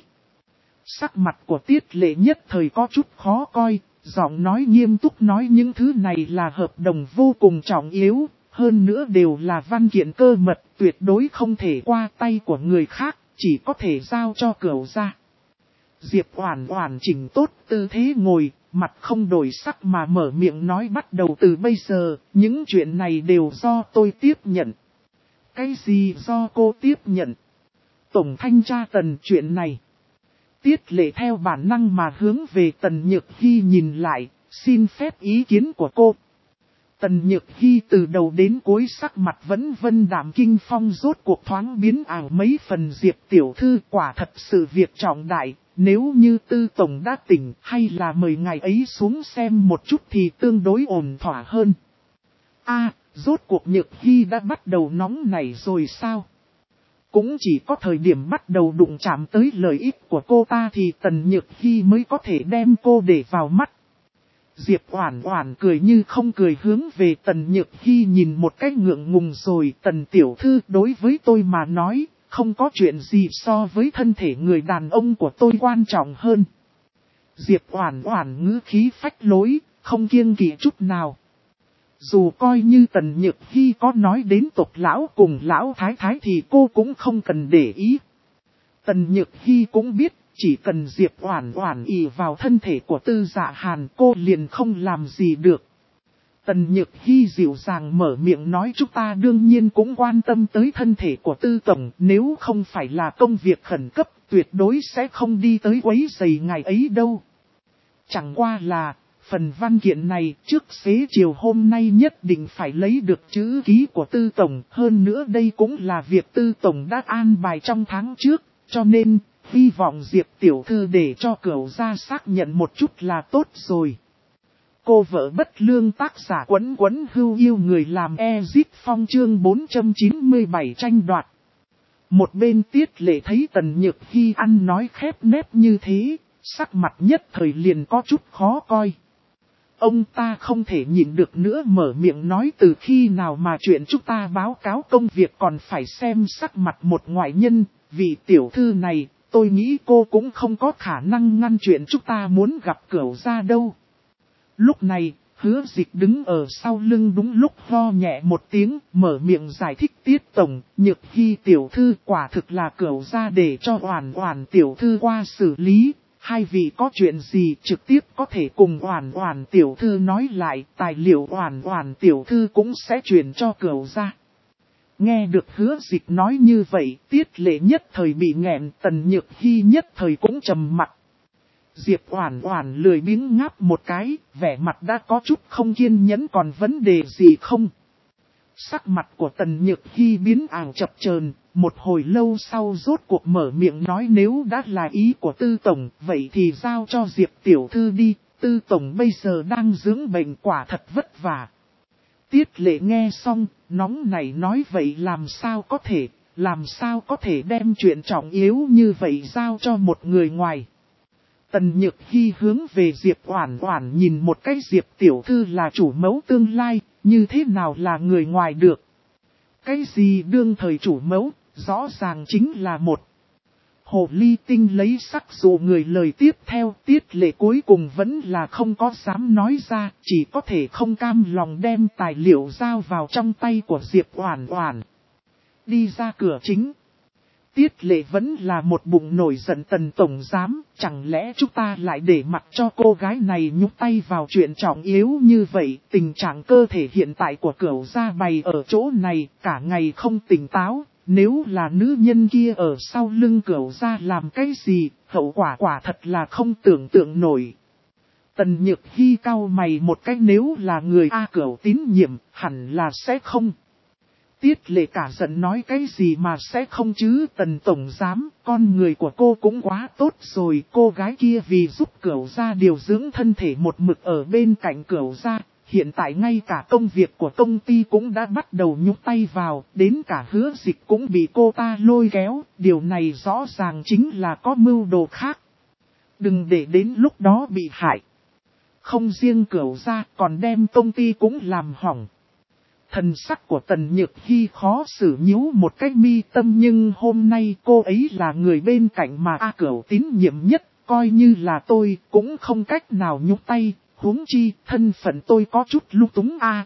Sắc mặt của Tiết Lệ nhất thời có chút khó coi, giọng nói nghiêm túc nói những thứ này là hợp đồng vô cùng trọng yếu, hơn nữa đều là văn kiện cơ mật, tuyệt đối không thể qua tay của người khác, chỉ có thể giao cho Cửu gia. Diệp Oản Oản chỉnh tốt tư thế ngồi, mặt không đổi sắc mà mở miệng nói bắt đầu từ bây giờ, những chuyện này đều do tôi tiếp nhận. Cái gì do cô tiếp nhận? Tổng thanh tra Tần chuyện này. Tiết Lệ theo bản năng mà hướng về Tần Nhược Hy nhìn lại, xin phép ý kiến của cô. Tần Nhược Hy từ đầu đến cuối sắc mặt vẫn vân đạm kinh phong, rốt cuộc thoáng biến ảo mấy phần. Diệp tiểu thư, quả thật sự việc trọng đại, nếu như Tư tổng đã tỉnh hay là mời ngài ấy xuống xem một chút thì tương đối ổn thỏa hơn. Rốt cuộc Nhược Hy đã bắt đầu nóng nảy rồi sao? Cũng chỉ có thời điểm bắt đầu đụng chạm tới lợi ích của cô ta thì Tần Nhược Hy mới có thể đem cô để vào mắt. Diệp Oản Oản cười như không cười hướng về Tần Nhược Hy nhìn một cách ngượng ngùng rồi. Tần tiểu thư, đối với tôi mà nói, không có chuyện gì so với thân thể người đàn ông của tôi quan trọng hơn. Diệp Oản Oản ngữ khí phách lối, không kiêng kỵ chút nào. Dù coi như Tần Nhược Hy có nói đến tộc lão cùng lão thái thái thì cô cũng không cần để ý. Tần Nhược Hy cũng biết, chỉ cần Diệp Oản Oản ỷ vào thân thể của Tư Dạ Hàn cô liền không làm gì được. Tần Nhược Hy dịu dàng mở miệng nói chúng ta đương nhiên cũng quan tâm tới thân thể của Tư tổng, nếu không phải là công việc khẩn cấp tuyệt đối sẽ không đi tới quấy rầy ngài ấy đâu. Chẳng qua là, phần văn kiện này trước xế chiều hôm nay nhất định phải lấy được chữ ký của Tư tổng, hơn nữa đây cũng là việc Tư tổng đã an bài trong tháng trước, cho nên hy vọng Diệp tiểu thư để cho Cửu gia xác nhận một chút là tốt rồi. Cô vợ bất lương tác giả Quấn Quấn Hưu yêu người làm Ezip Phong chương 497 tranh đoạt. Một bên Tiết Lệ thấy Tần Nhược Hy ăn nói khép nép như thế, sắc mặt nhất thời liền có chút khó coi. Ông ta không thể nhịn được nữa mở miệng nói từ khi nào mà chuyện chúng ta báo cáo công việc còn phải xem sắc mặt một ngoại nhân, vì tiểu thư này, tôi nghĩ cô cũng không có khả năng ngăn chuyện chúng ta muốn gặp Cửu gia đâu. Lúc này, Hứa Dịch đứng ở sau lưng đúng lúc ho nhẹ một tiếng, mở miệng giải thích Tiết tổng, Nhược Hy tiểu thư quả thực là Cửu gia để cho Oản Oản tiểu thư qua xử lý. Hai vị có chuyện gì trực tiếp có thể cùng Oản Oản tiểu thư nói lại, tài liệu Oản Oản tiểu thư cũng sẽ truyền cho Cửu gia. Nghe được Hứa Dịch nói như vậy, Tiết Lệ nhất thời bị nghẹn, Tần Nhược Hy nhất thời cũng trầm mặt. Diệp Oản Oản lười biếng ngáp một cái, vẻ mặt đã có chút không kiên nhẫn, còn vấn đề gì không? Sắc mặt của Tần Nhược Hy biến ảo chập chờn, một hồi lâu sau rốt cuộc mở miệng nói nếu đã là ý của Tư tổng, vậy thì giao cho Diệp tiểu thư đi, Tư tổng bây giờ đang dưỡng bệnh quả thật vất vả. Tiết Lệ nghe xong, nóng nảy nói vậy làm sao có thể đem chuyện trọng yếu như vậy giao cho một người ngoài. Tần Nhược Hy hướng về Diệp Oản Oản nhìn một cái, Diệp tiểu thư là chủ mẫu tương lai, như thế nào là người ngoài được. Cái gì đương thời chủ mẫu, rõ ràng chính là một hồ ly tinh lấy sắc dụ người. Lời tiếp theo Tiết Lệ cuối cùng vẫn là không có dám nói ra, chỉ có thể không cam lòng đem tài liệu giao vào trong tay của Diệp Oản Oản. Đi ra cửa chính. Tiết Lệ vẫn là một bụng nổi giận, Tần tổng giám, chẳng lẽ chúng ta lại để mặc cho cô gái này nhúc tay vào chuyện trọng yếu như vậy, tình trạng cơ thể hiện tại của Cửu gia bày ở chỗ này, cả ngày không tỉnh táo, nếu là nữ nhân kia ở sau lưng Cửu gia làm cái gì, hậu quả quả thật là không tưởng tượng nổi. Tần Nhược Hy cau mày một cái, nếu là người A Cửu tín nhiệm, hẳn là sẽ không. Tiết Lệ cả giận nói cái gì mà sẽ không chứ, Tần tổng giám, con người của cô cũng quá tốt rồi, cô gái kia vì giúp Cửu gia điều dưỡng thân thể một mực ở bên cạnh Cửu gia, hiện tại ngay cả công việc của công ty cũng đã bắt đầu nhúc tay vào, đến cả Hứa Dịch cũng bị cô ta lôi kéo, điều này rõ ràng chính là có mưu đồ khác. Đừng để đến lúc đó bị hại. Không riêng Cửu gia còn đem công ty cũng làm hỏng. Thần sắc của Tần Nhược Hy khó xử nhíu một cách mi tâm, nhưng hôm nay cô ấy là người bên cạnh mà A Cửu tín nhiệm nhất, coi như là tôi cũng không cách nào nhúc tay, huống chi thân phận tôi có chút lung túng a.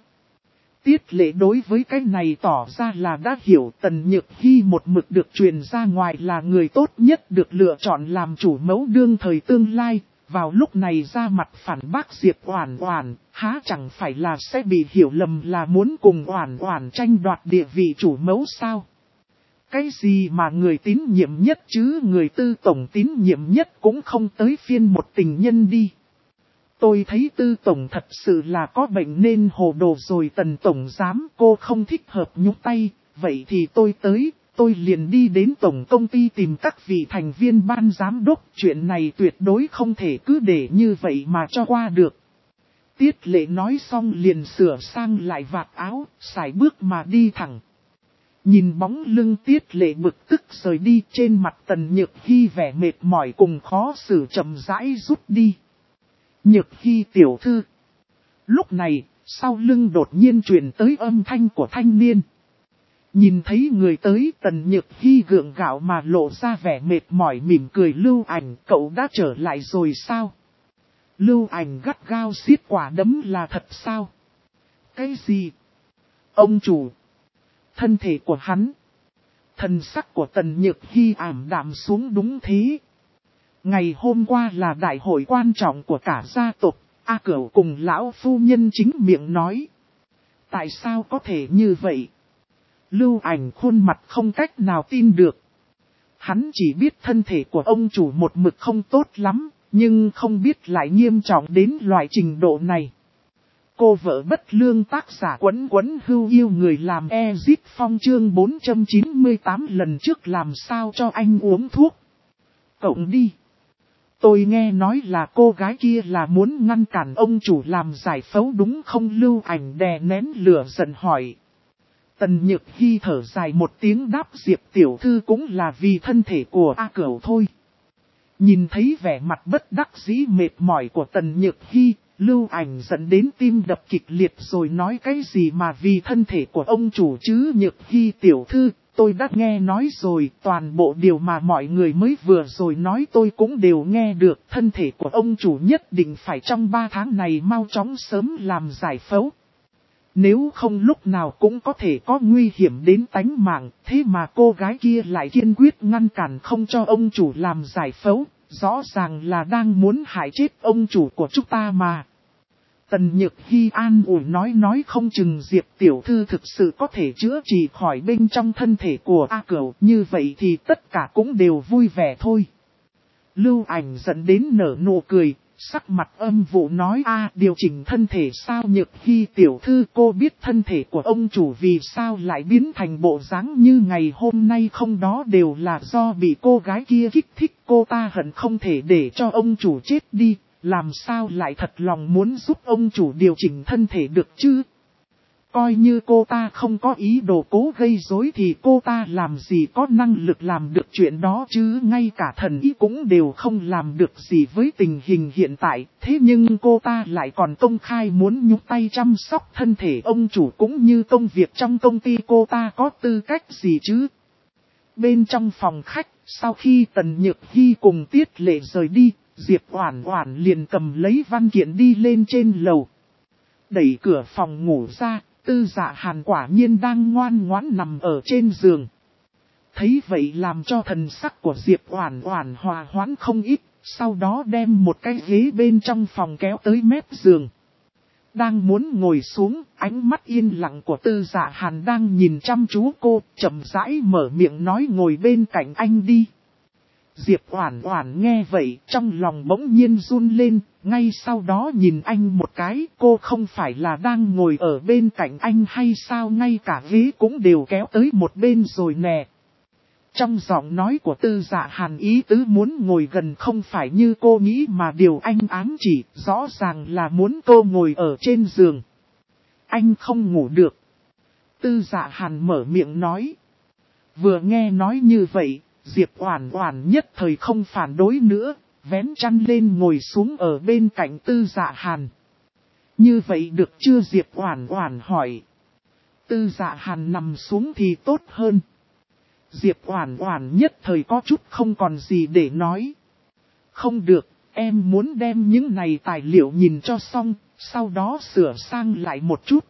Tiết Lệ đối với cái này tỏ ra là đã hiểu, Tần Nhược Hy một mực được truyền ra ngoài là người tốt nhất được lựa chọn làm chủ mẫu đương thời tương lai. Vào lúc này ra mặt phản bác Diệp Oản Oản, há chẳng phải là sẽ bị hiểu lầm là muốn cùng Oản Oản tranh đoạt địa vị chủ mẫu sao? Cái gì mà người tín nhiệm nhất chứ, người Tư tổng tín nhiệm nhất cũng không tới phiên một tình nhân đi. Tôi thấy Tư tổng thật sự là có bệnh nên hồ đồ rồi, Tần tổng giám, cô không thích hợp nhúc tay, vậy thì tôi liền đi đến tổng công ty tìm các vị thành viên ban giám đốc, chuyện này tuyệt đối không thể cứ để như vậy mà cho qua được. Tiết Lệ nói xong liền sửa sang lại vạt áo, sải bước mà đi thẳng. Nhìn bóng lưng Tiết Lệ bực tức rời đi, trên mặt Tần Nhược Hy vẻ mệt mỏi cùng khó xử chậm rãi rút đi. Nhược Hy tiểu thư. Lúc này, sau lưng đột nhiên truyền tới âm thanh của thanh niên. Nhìn thấy người tới, Tần Nhược Hy gượng gạo mà lộ ra vẻ mệt mỏi mỉm cười, Lưu Ảnh, cậu đã trở lại rồi sao? Lưu Ảnh gắt gao siết quả đấm, là thật sao? Cái gì? Ông chủ. Thân thể của hắn. Thần sắc của Tần Nhược Hy ảm đạm xuống, đúng thế. Ngày hôm qua là đại hội quan trọng của cả gia tộc, A Cửu cùng lão phu nhân chính miệng nói. Tại sao có thể như vậy? Lưu Ảnh khuôn mặt không cách nào tin được. Hắn chỉ biết thân thể của ông chủ một mực không tốt lắm, nhưng không biết lại nghiêm trọng đến loại trình độ này. Cô vợ bất lương tác giả Quấn Quấn Hưu yêu người làm Ezip Phong chương 498 lần trước làm sao cho anh uống thuốc. Cộng đi. Tôi nghe nói là cô gái kia là muốn ngăn cản ông chủ làm giải phẫu đúng không? Lưu Ảnh đè nén lửa giận hỏi. Tần Nhược Hy thở dài một tiếng đáp Diệp tiểu thư cũng là vì thân thể của A Cửu thôi. Nhìn thấy vẻ mặt bất đắc dĩ mệt mỏi của Tần Nhược Hy, Lưu Ảnh dẫn đến tim đập kịch liệt rồi nói cái gì mà vì thân thể của ông chủ chứ. Nhược Hy tiểu thư, tôi đã nghe nói rồi, toàn bộ điều mà mọi người mới vừa rồi nói tôi cũng đều nghe được. Thân thể của ông chủ nhất định phải trong 3 tháng này mau chóng sớm làm giải phẫu. Nếu không lúc nào cũng có thể có nguy hiểm đến tánh mạng, thế mà cô gái kia lại kiên quyết ngăn cản không cho ông chủ làm giải phẫu, rõ ràng là đang muốn hại chết ông chủ của chúng ta mà. Tần Nhược Hy an ủi nói không chừng Diệp tiểu thư thực sự có thể chữa trị khỏi bên trong thân thể của A Cửu, như vậy thì tất cả cũng đều vui vẻ thôi. Lưu Ảnh dẫn đến nở nụ cười, sắc mặt âm vụ nói điều chỉnh thân thể sao? Nhược Hy tiểu thư, cô biết thân thể của ông chủ vì sao lại biến thành bộ dáng như ngày hôm nay không? Đó đều là do bị cô gái kia kích thích, cô ta hận không thể để cho ông chủ chết đi, làm sao lại thật lòng muốn giúp ông chủ điều chỉnh thân thể được chứ? Coi như cô ta không có ý đồ cố gây rối thì cô ta làm gì có năng lực làm được chuyện đó chứ, ngay cả thần ý cũng đều không làm được gì với tình hình hiện tại, thế nhưng cô ta lại còn công khai muốn nhúc tay chăm sóc thân thể ông chủ cũng như công việc trong công ty, cô ta có tư cách gì chứ? Bên trong phòng khách, sau khi Tần Nhược Hy cùng Tiết Lệ rời đi, Diệp Oản Oản liền cầm lấy văn kiện đi lên trên lầu. Đẩy cửa phòng ngủ ra, Tư Dạ Hàn quả nhiên đang ngoan ngoãn nằm ở trên giường. Thấy vậy làm cho thần sắc của Diệp Oản Oản hòa hoãn không ít, sau đó đem một cái ghế bên trong phòng kéo tới mép giường. Đang muốn ngồi xuống, ánh mắt yên lặng của Tư Dạ Hàn đang nhìn chăm chú cô, chậm rãi mở miệng nói ngồi bên cạnh anh đi. Diệp Oản Oản nghe vậy, trong lòng bỗng nhiên run lên, ngay sau đó nhìn anh một cái, cô không phải là đang ngồi ở bên cạnh anh hay sao, ngay cả ghế cũng đều kéo tới một bên rồi nè. Trong giọng nói của Tư Dạ Hàn ý tứ muốn ngồi gần không phải như cô nghĩ mà điều anh ám chỉ, rõ ràng là muốn cô ngồi ở trên giường. Anh không ngủ được. Tư Dạ Hàn mở miệng nói. Vừa nghe nói như vậy, Diệp Oản Oản nhất thời không phản đối nữa, vén chăn lên ngồi xuống ở bên cạnh Tư Dạ Hàn. Như vậy được chưa? Diệp Oản Oản hỏi. Tư Dạ Hàn nằm xuống thì tốt hơn. Diệp Oản Oản nhất thời có chút không còn gì để nói. Không được, em muốn đem những này tài liệu nhìn cho xong, sau đó sửa sang lại một chút.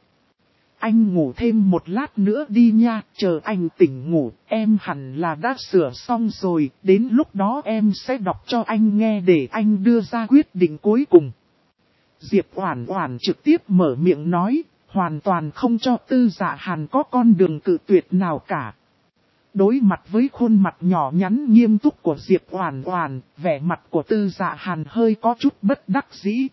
Anh ngủ thêm một lát nữa đi nha, chờ anh tỉnh ngủ, em hẳn là đã sửa xong rồi, đến lúc đó em sẽ đọc cho anh nghe để anh đưa ra quyết định cuối cùng. Diệp Oản Oản trực tiếp mở miệng nói, hoàn toàn không cho Tư Dạ Hàn có con đường cự tuyệt nào cả. Đối mặt với khuôn mặt nhỏ nhắn nghiêm túc của Diệp Oản Oản, vẻ mặt của Tư Dạ Hàn hơi có chút bất đắc dĩ.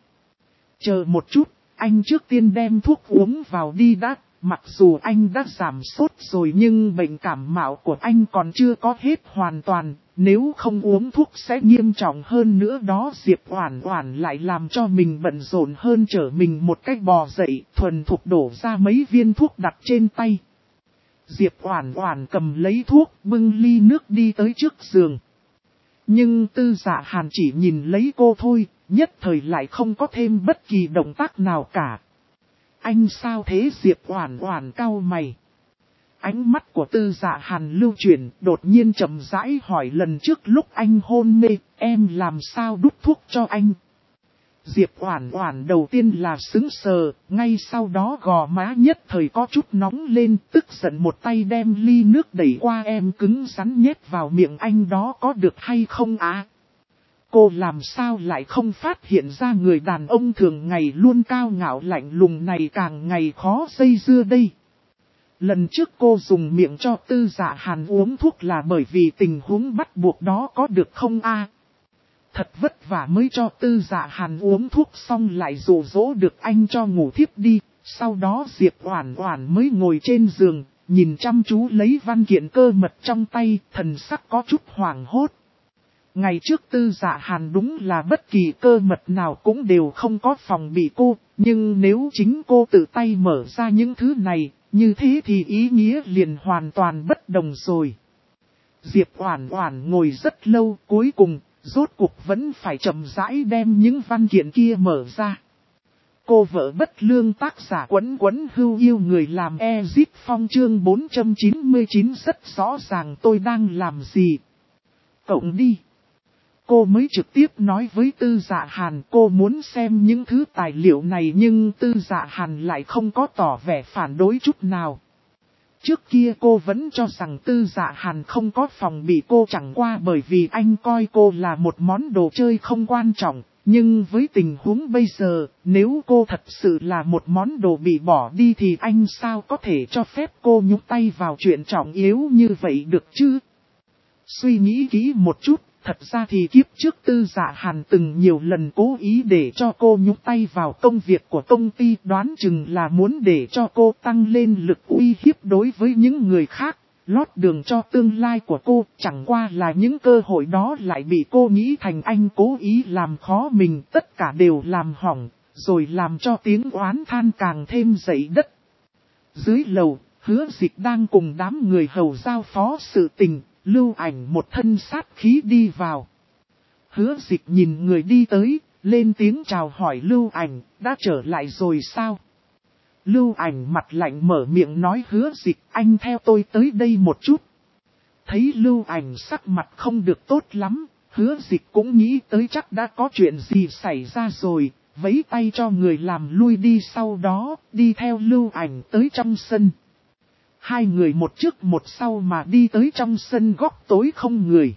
Chờ một chút, anh trước tiên đem thuốc uống vào đi đã, mặc dù anh đã giảm sốt rồi nhưng bệnh cảm mạo của anh còn chưa có hết hoàn toàn, nếu không uống thuốc sẽ nghiêm trọng hơn nữa đó. Diệp Oản Oản lại làm cho mình bận rộn hơn, trở mình một cách bò dậy, thuần thục đổ ra mấy viên thuốc đặt trên tay. Diệp Oản Oản cầm lấy thuốc, bưng ly nước đi tới trước giường. Nhưng Tư Dạ Hàn chỉ nhìn lấy cô thôi, nhất thời lại không có thêm bất kỳ động tác nào cả. Anh sao thế? Diệp Oản Oản cau mày. Ánh mắt của Tư Dạ Hàn lưu chuyển, đột nhiên chậm rãi hỏi lần trước lúc anh hôn mê, em làm sao đút thuốc cho anh? Diệp Oản Oản đầu tiên là sững sờ, ngay sau đó gò má nhất thời có chút nóng lên, tức giận một tay đem ly nước đẩy qua, em cứng rắn nhét vào miệng anh đó có được hay không á? Cô làm sao lại không phát hiện ra người đàn ông thường ngày luôn cao ngạo lạnh lùng này càng ngày khó dây dưa đây? Lần trước cô dùng miệng cho Tư Dạ Hàn uống thuốc là bởi vì tình huống bắt buộc đó có được không a? Thật vất vả mới cho Tư Dạ Hàn uống thuốc xong lại dụ dỗ được anh cho ngủ thiếp đi, sau đó Diệp Oản Oản mới ngồi trên giường, nhìn chăm chú lấy văn kiện cơ mật trong tay, thần sắc có chút hoảng hốt. Ngày trước Tư Dạ Hàn đúng là bất kỳ cơ mật nào cũng đều không có phòng bị cô, nhưng nếu chính cô tự tay mở ra những thứ này, như thế thì ý nghĩa liền hoàn toàn bất đồng rồi. Diệp Oản Oản ngồi rất lâu, cuối cùng, rốt cuộc vẫn phải chậm rãi đem những văn kiện kia mở ra. Cô vợ bất lương tác giả Quấn Quấn Hưu yêu người làm Ezip Phong chương 499 rất rõ ràng tôi đang làm gì. Cộng đi. Cô mới trực tiếp nói với Tư Dạ Hàn cô muốn xem những thứ tài liệu này nhưng Tư Dạ Hàn lại không có tỏ vẻ phản đối chút nào. Trước kia cô vẫn cho rằng Tư Dạ Hàn không có phòng bị cô chẳng qua bởi vì anh coi cô là một món đồ chơi không quan trọng. Nhưng với tình huống bây giờ, nếu cô thật sự là một món đồ bị bỏ đi thì anh sao có thể cho phép cô nhúng tay vào chuyện trọng yếu như vậy được chứ? Suy nghĩ kỹ một chút, thật ra thì kiếp trước Tư Dạ Hàn từng nhiều lần cố ý để cho cô nhúng tay vào công việc của công ty, đoán chừng là muốn để cho cô tăng lên lực uy hiếp đối với những người khác, lót đường cho tương lai của cô, chẳng qua là những cơ hội đó lại bị cô nghĩ thành anh cố ý làm khó mình, tất cả đều làm hỏng, rồi làm cho tiếng oán than càng thêm dậy đất. Dưới lầu, Hứa Dịch đang cùng đám người hầu giao phó sự tình. Lưu Ảnh một thân sát khí đi vào. Hứa Dịch nhìn người đi tới, lên tiếng chào hỏi Lưu Ảnh, đã trở lại rồi sao? Lưu Ảnh mặt lạnh mở miệng nói Hứa Dịch, anh theo tôi tới đây một chút. Thấy Lưu Ảnh sắc mặt không được tốt lắm, Hứa Dịch cũng nghĩ tới chắc đã có chuyện gì xảy ra rồi, vẫy tay cho người làm lui đi, sau đó đi theo Lưu Ảnh tới trong sân. Hai người một trước một sau mà đi tới trong sân góc tối không người.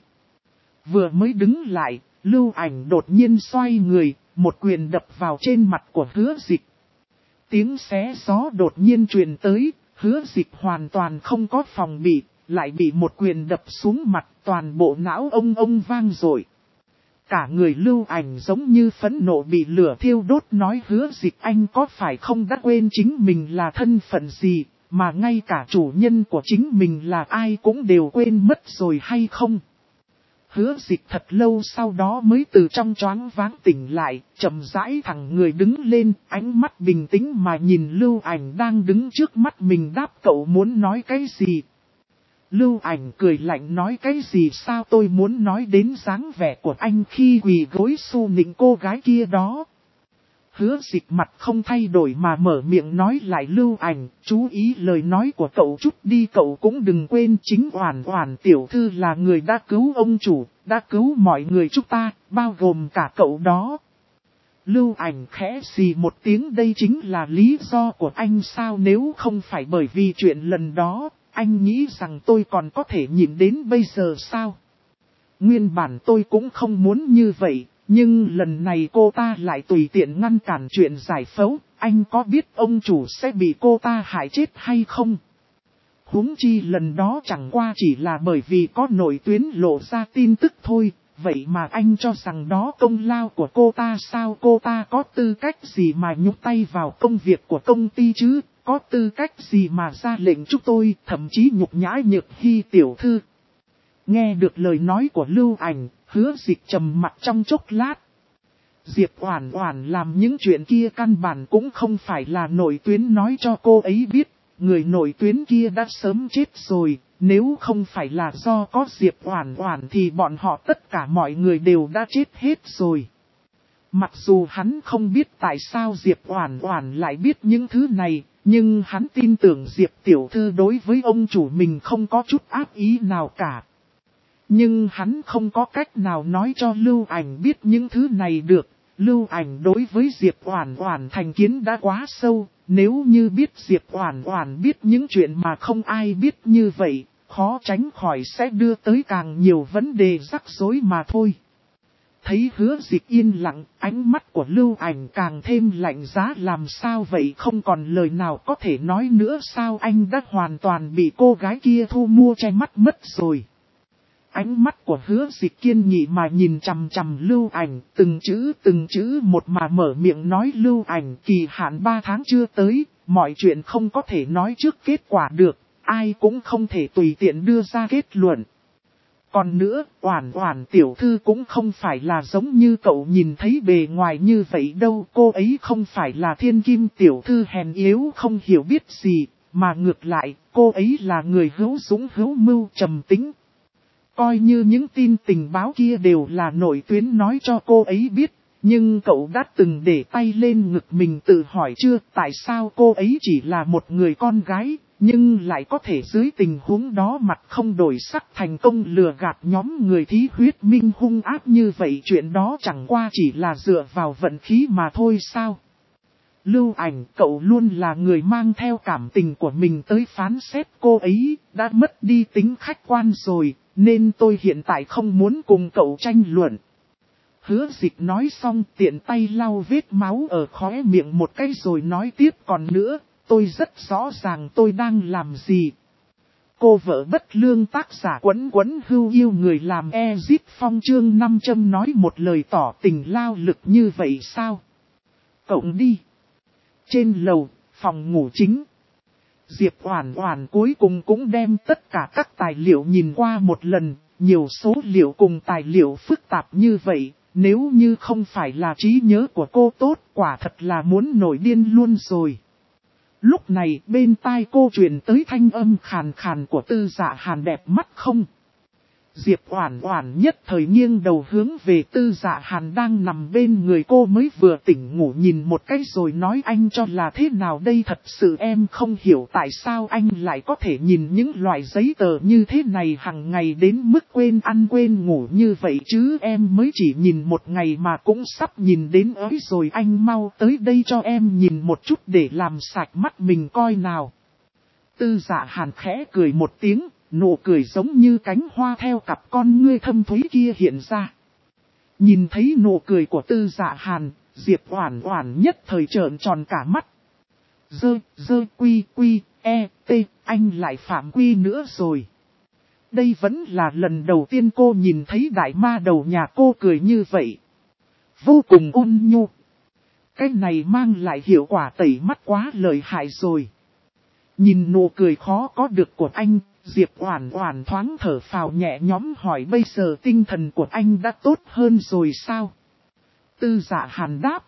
Vừa mới đứng lại, Lưu Ảnh đột nhiên xoay người, một quyền đập vào trên mặt của Hứa Dịch. Tiếng xé gió đột nhiên truyền tới, Hứa Dịch hoàn toàn không có phòng bị, lại bị một quyền đập xuống mặt, toàn bộ não ông vang rồi. Cả người Lưu Ảnh giống như phẫn nộ bị lửa thiêu đốt, nói Hứa Dịch anh có phải không đã quên chính mình là thân phận gì, mà ngay cả chủ nhân của chính mình là ai cũng đều quên mất rồi hay không? Hứa Dịch thật lâu sau đó mới từ trong choáng váng tỉnh lại, chậm rãi thẳng người đứng lên, ánh mắt bình tĩnh mà nhìn Lưu Ảnh đang đứng trước mắt mình, đáp cậu muốn nói cái gì? Lưu Ảnh cười lạnh nói cái gì sao, tôi muốn nói đến dáng vẻ của anh khi quỳ gối xu nịnh cô gái kia đó. Hứa Dịch mặt không thay đổi mà mở miệng nói lại Lưu Ảnh, chú ý lời nói của cậu chút đi, cậu cũng đừng quên chính Oản Oản tiểu thư là người đã cứu ông chủ, đã cứu mọi người chúng ta, bao gồm cả cậu đó. Lưu Ảnh khẽ xì một tiếng, đây chính là lý do của anh sao, nếu không phải bởi vì chuyện lần đó, anh nghĩ rằng tôi còn có thể nhịn đến bây giờ sao? Nguyên bản tôi cũng không muốn như vậy. Nhưng lần này cô ta lại tùy tiện ngăn cản chuyện giải phẫu, anh có biết ông chủ sẽ bị cô ta hại chết hay không? Huống chi lần đó chẳng qua chỉ là bởi vì có nội tuyến lộ ra tin tức thôi, vậy mà anh cho rằng đó công lao của cô ta sao? Cô ta có tư cách gì mà nhúc tay vào công việc của công ty chứ? Có tư cách gì mà ra lệnh chúng tôi, thậm chí nhục nhã Nhược Hy tiểu thư? Nghe được lời nói của Lưu Ảnh, Hứa Dịch trầm mặt trong chốc lát. Diệp Oản Oản làm những chuyện kia căn bản cũng không phải là nội tuyến nói cho cô ấy biết, người nội tuyến kia đã sớm chết rồi, nếu không phải là do có Diệp Oản Oản thì bọn họ tất cả mọi người đều đã chết hết rồi. Mặc dù hắn không biết tại sao Diệp Oản Oản lại biết những thứ này, nhưng hắn tin tưởng Diệp tiểu thư đối với ông chủ mình không có chút ác ý nào cả. Nhưng hắn không có cách nào nói cho Lưu Ảnh biết những thứ này được. Lưu Ảnh đối với Diệp Oản Oản thành kiến đã quá sâu, nếu như biết Diệp Oản Oản biết những chuyện mà không ai biết như vậy, khó tránh khỏi sẽ đưa tới càng nhiều vấn đề rắc rối mà thôi. Thấy Hứa Dịch yên lặng, ánh mắt của Lưu Ảnh càng thêm lạnh giá, làm sao vậy, không còn lời nào có thể nói nữa sao, anh đã hoàn toàn bị cô gái kia thu mua che mắt mất rồi. Ánh mắt của Hứa Dịch kiên nghị mà nhìn chằm chằm Lưu Ảnh, từng chữ một mà mở miệng nói Lưu Ảnh, kỳ hạn 3 tháng chưa tới, mọi chuyện không có thể nói trước kết quả được, ai cũng không thể tùy tiện đưa ra kết luận. Còn nữa, Oản Oản tiểu thư cũng không phải là giống như cậu nhìn thấy bề ngoài như vậy đâu. Cô ấy không phải là thiên kim tiểu thư hèn yếu không hiểu biết gì, mà ngược lại, cô ấy là người hữu dũng hữu mưu trầm tính. Coi như những tin tình báo kia đều là nội tuyến nói cho cô ấy biết, nhưng cậu đã từng để tay lên ngực mình tự hỏi chưa tại sao cô ấy chỉ là một người con gái, nhưng lại có thể dưới tình huống đó mặt không đổi sắc thành công lừa gạt nhóm người thí huyết minh hung ác như vậy. Chuyện đó chẳng qua chỉ là dựa vào vận khí mà thôi sao. Lưu Ảnh, cậu luôn là người mang theo cảm tình của mình tới phán xét cô ấy, đã mất đi tính khách quan rồi, nên tôi hiện tại không muốn cùng cậu tranh luận. Hứa Dịch nói xong tiện tay lau vết máu ở khóe miệng một cái rồi nói tiếp, còn nữa, tôi rất rõ ràng tôi đang làm gì. Cô vợ bất lương tác giả Quấn Quấn Hưu yêu người làm Ezip Phong chương 500 nói một lời tỏ tình lao lực như vậy sao? Cộng đi. Trên lầu, phòng ngủ chính. Diệp Oản Oản cuối cùng cũng đem tất cả các tài liệu nhìn qua một lần, nhiều số liệu cùng tài liệu phức tạp như vậy, nếu như không phải là trí nhớ của cô tốt, quả thật là muốn nổi điên luôn rồi. Lúc này bên tai cô truyền tới thanh âm khàn khàn của Tư Dạ Hàn đẹp mắt không? Diệp Oản Oản nhất thời nghiêng đầu hướng về Tư Dạ Hàn đang nằm bên người cô mới vừa tỉnh ngủ nhìn một cái rồi nói, anh cho là thế nào đây, thật sự em không hiểu tại sao anh lại có thể nhìn những loại giấy tờ như thế này hàng ngày đến mức quên ăn quên ngủ như vậy chứ, em mới chỉ nhìn một ngày mà cũng sắp nhìn đến ới rồi, anh mau tới đây cho em nhìn một chút để làm sạch mắt mình coi nào. Tư Dạ Hàn khẽ cười một tiếng. Nụ cười giống như cánh hoa theo cặp con ngươi thâm thúy kia hiện ra. Nhìn thấy nụ cười của Tư Dạ Hàn, Diệp Oản Oản nhất thời trợn tròn cả mắt. Quy, anh lại phạm quy nữa rồi. Đây vẫn là lần đầu tiên cô nhìn thấy đại ma đầu nhà cô cười như vậy. Vô cùng ôn nhu. Cái này mang lại hiệu quả tẩy mắt quá lợi hại rồi. Nhìn nụ cười khó có được của anh, Diệp Oản Oản thoáng thở phào nhẹ nhõm hỏi, bây giờ tinh thần của anh đã tốt hơn rồi sao? Tư Dạ Hàn đáp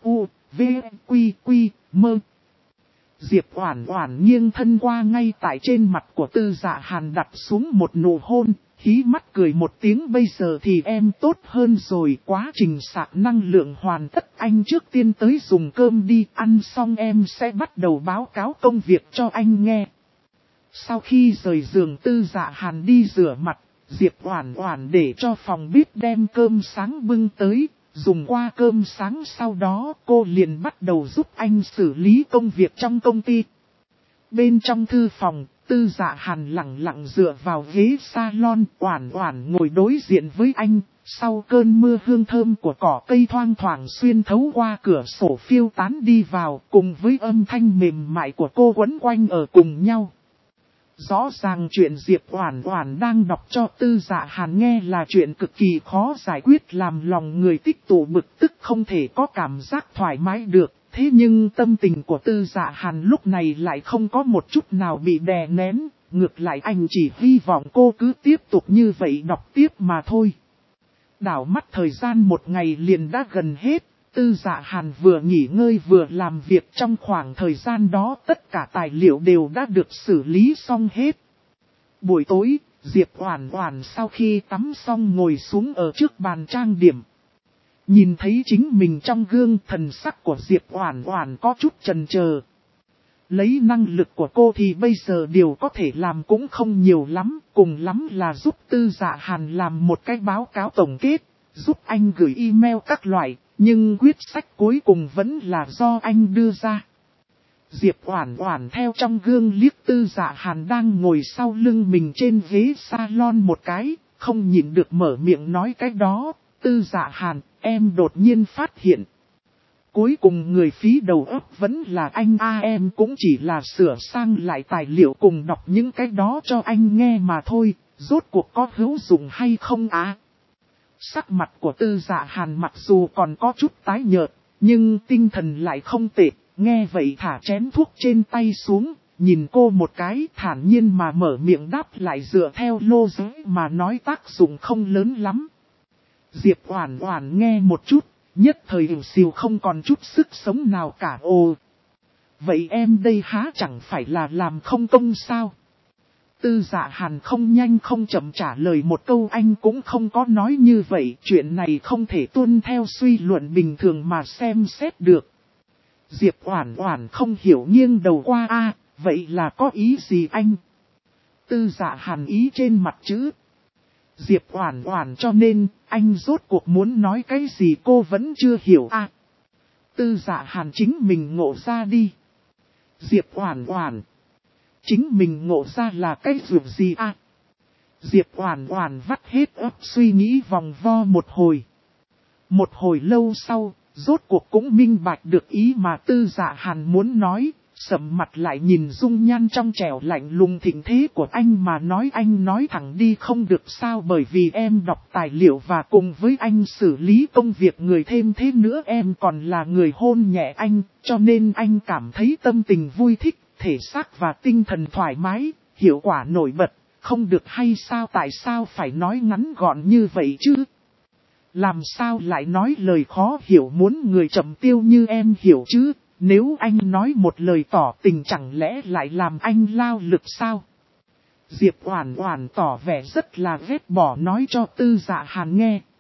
quy, mơ. Diệp Oản Oản nghiêng thân qua ngay tại trên mặt của Tư Dạ Hàn đặt xuống một nụ hôn, hí mắt cười một tiếng, bây giờ thì em tốt hơn rồi, quá trình sạc năng lượng hoàn tất, anh trước tiên tới dùng cơm đi, ăn xong em sẽ bắt đầu báo cáo công việc cho anh nghe. Sau khi rời giường Tư Dạ Hàn đi rửa mặt, Diệp Oản Oản để cho phòng bếp đem cơm sáng bưng tới, dùng qua cơm sáng sau đó cô liền bắt đầu giúp anh xử lý công việc trong công ty. Bên trong thư phòng, Tư Dạ Hàn lẳng lặng dựa vào ghế salon, Oản Oản ngồi đối diện với anh, sau cơn mưa hương thơm của cỏ cây thoang thoảng xuyên thấu qua cửa sổ phiêu tán đi vào, cùng với âm thanh mềm mại của cô quấn quanh ở cùng nhau. Rõ ràng chuyện Diệp Oản Oản đang đọc cho Tư Dạ Hàn nghe là chuyện cực kỳ khó giải quyết, làm lòng người tích tụ bực tức không thể có cảm giác thoải mái được. Thế nhưng tâm tình của Tư Dạ Hàn lúc này lại không có một chút nào bị đè nén, ngược lại anh chỉ hy vọng cô cứ tiếp tục như vậy đọc tiếp mà thôi. Đảo mắt thời gian một ngày liền đã gần hết. Tư Dạ Hàn vừa nghỉ ngơi vừa làm việc, trong khoảng thời gian đó tất cả tài liệu đều đã được xử lý xong hết. Buổi tối, Diệp Oản Oản sau khi tắm xong ngồi xuống ở trước bàn trang điểm. Nhìn thấy chính mình trong gương, thần sắc của Diệp Oản Oản có chút chần chờ. Lấy năng lực của cô thì bây giờ điều có thể làm cũng không nhiều lắm, cùng lắm là giúp Tư Dạ Hàn làm một cái báo cáo tổng kết, giúp anh gửi email các loại. Nhưng quyết sách cuối cùng vẫn là do anh đưa ra. Diệp Oản Oản theo trong gương liếc Tư Dạ Hàn đang ngồi sau lưng mình trên ghế salon một cái, không nhịn được mở miệng nói cái đó. Tư Dạ Hàn, em đột nhiên phát hiện. Cuối cùng người phí đầu óc vẫn là anh em cũng chỉ là sửa sang lại tài liệu cùng đọc những cái đó cho anh nghe mà thôi, rốt cuộc có hữu dụng hay không á? Sắc mặt của Tư Dạ Hàn mặc dù còn có chút tái nhợt, nhưng tinh thần lại không tệ, nghe vậy thả chén thuốc trên tay xuống, nhìn cô một cái thản nhiên mà mở miệng đáp lại dựa theo lô giới mà nói tác dụng không lớn lắm. Diệp Oản Oản nghe một chút, nhất thời ỉu xìu không còn chút sức sống nào cả. Ồ, vậy em đây há chẳng phải là làm không công sao? Tư Dạ Hàn không nhanh không chậm trả lời một câu, anh cũng không có nói như vậy, chuyện này không thể tuân theo suy luận bình thường mà xem xét được. Diệp Oản Oản không hiểu nghiêng đầu qua, vậy là có ý gì anh? Tư Dạ Hàn ý trên mặt chữ. Diệp Oản Oản cho nên, anh rốt cuộc muốn nói cái gì cô vẫn chưa hiểu Tư Dạ Hàn chính mình ngộ ra đi. Diệp Oản Oản. Chính mình ngộ ra là cái việc gì Diệp Oản Oản vắt hết óc suy nghĩ vòng vo một hồi. Một hồi lâu sau, rốt cuộc cũng minh bạch được ý mà Tư Dạ Hàn muốn nói, sầm mặt lại nhìn dung nhan trong trẻo lạnh lùng thịnh thế của anh mà nói, anh nói thẳng đi không được sao, bởi vì em đọc tài liệu và cùng với anh xử lý công việc người, thêm thế nữa em còn là người hôn nhẹ anh, cho nên anh cảm thấy tâm tình vui thích, thể xác và tinh thần thoải mái, hiệu quả nổi bật, không được hay sao? Tại sao phải nói ngắn gọn như vậy chứ? Làm sao lại nói lời khó hiểu muốn người chậm tiêu như em hiểu chứ? Nếu anh nói một lời tỏ tình chẳng lẽ lại làm anh lao lực sao? Diệp Oản Oản tỏ vẻ rất là ghét bỏ nói cho Tư Dạ Hàn nghe.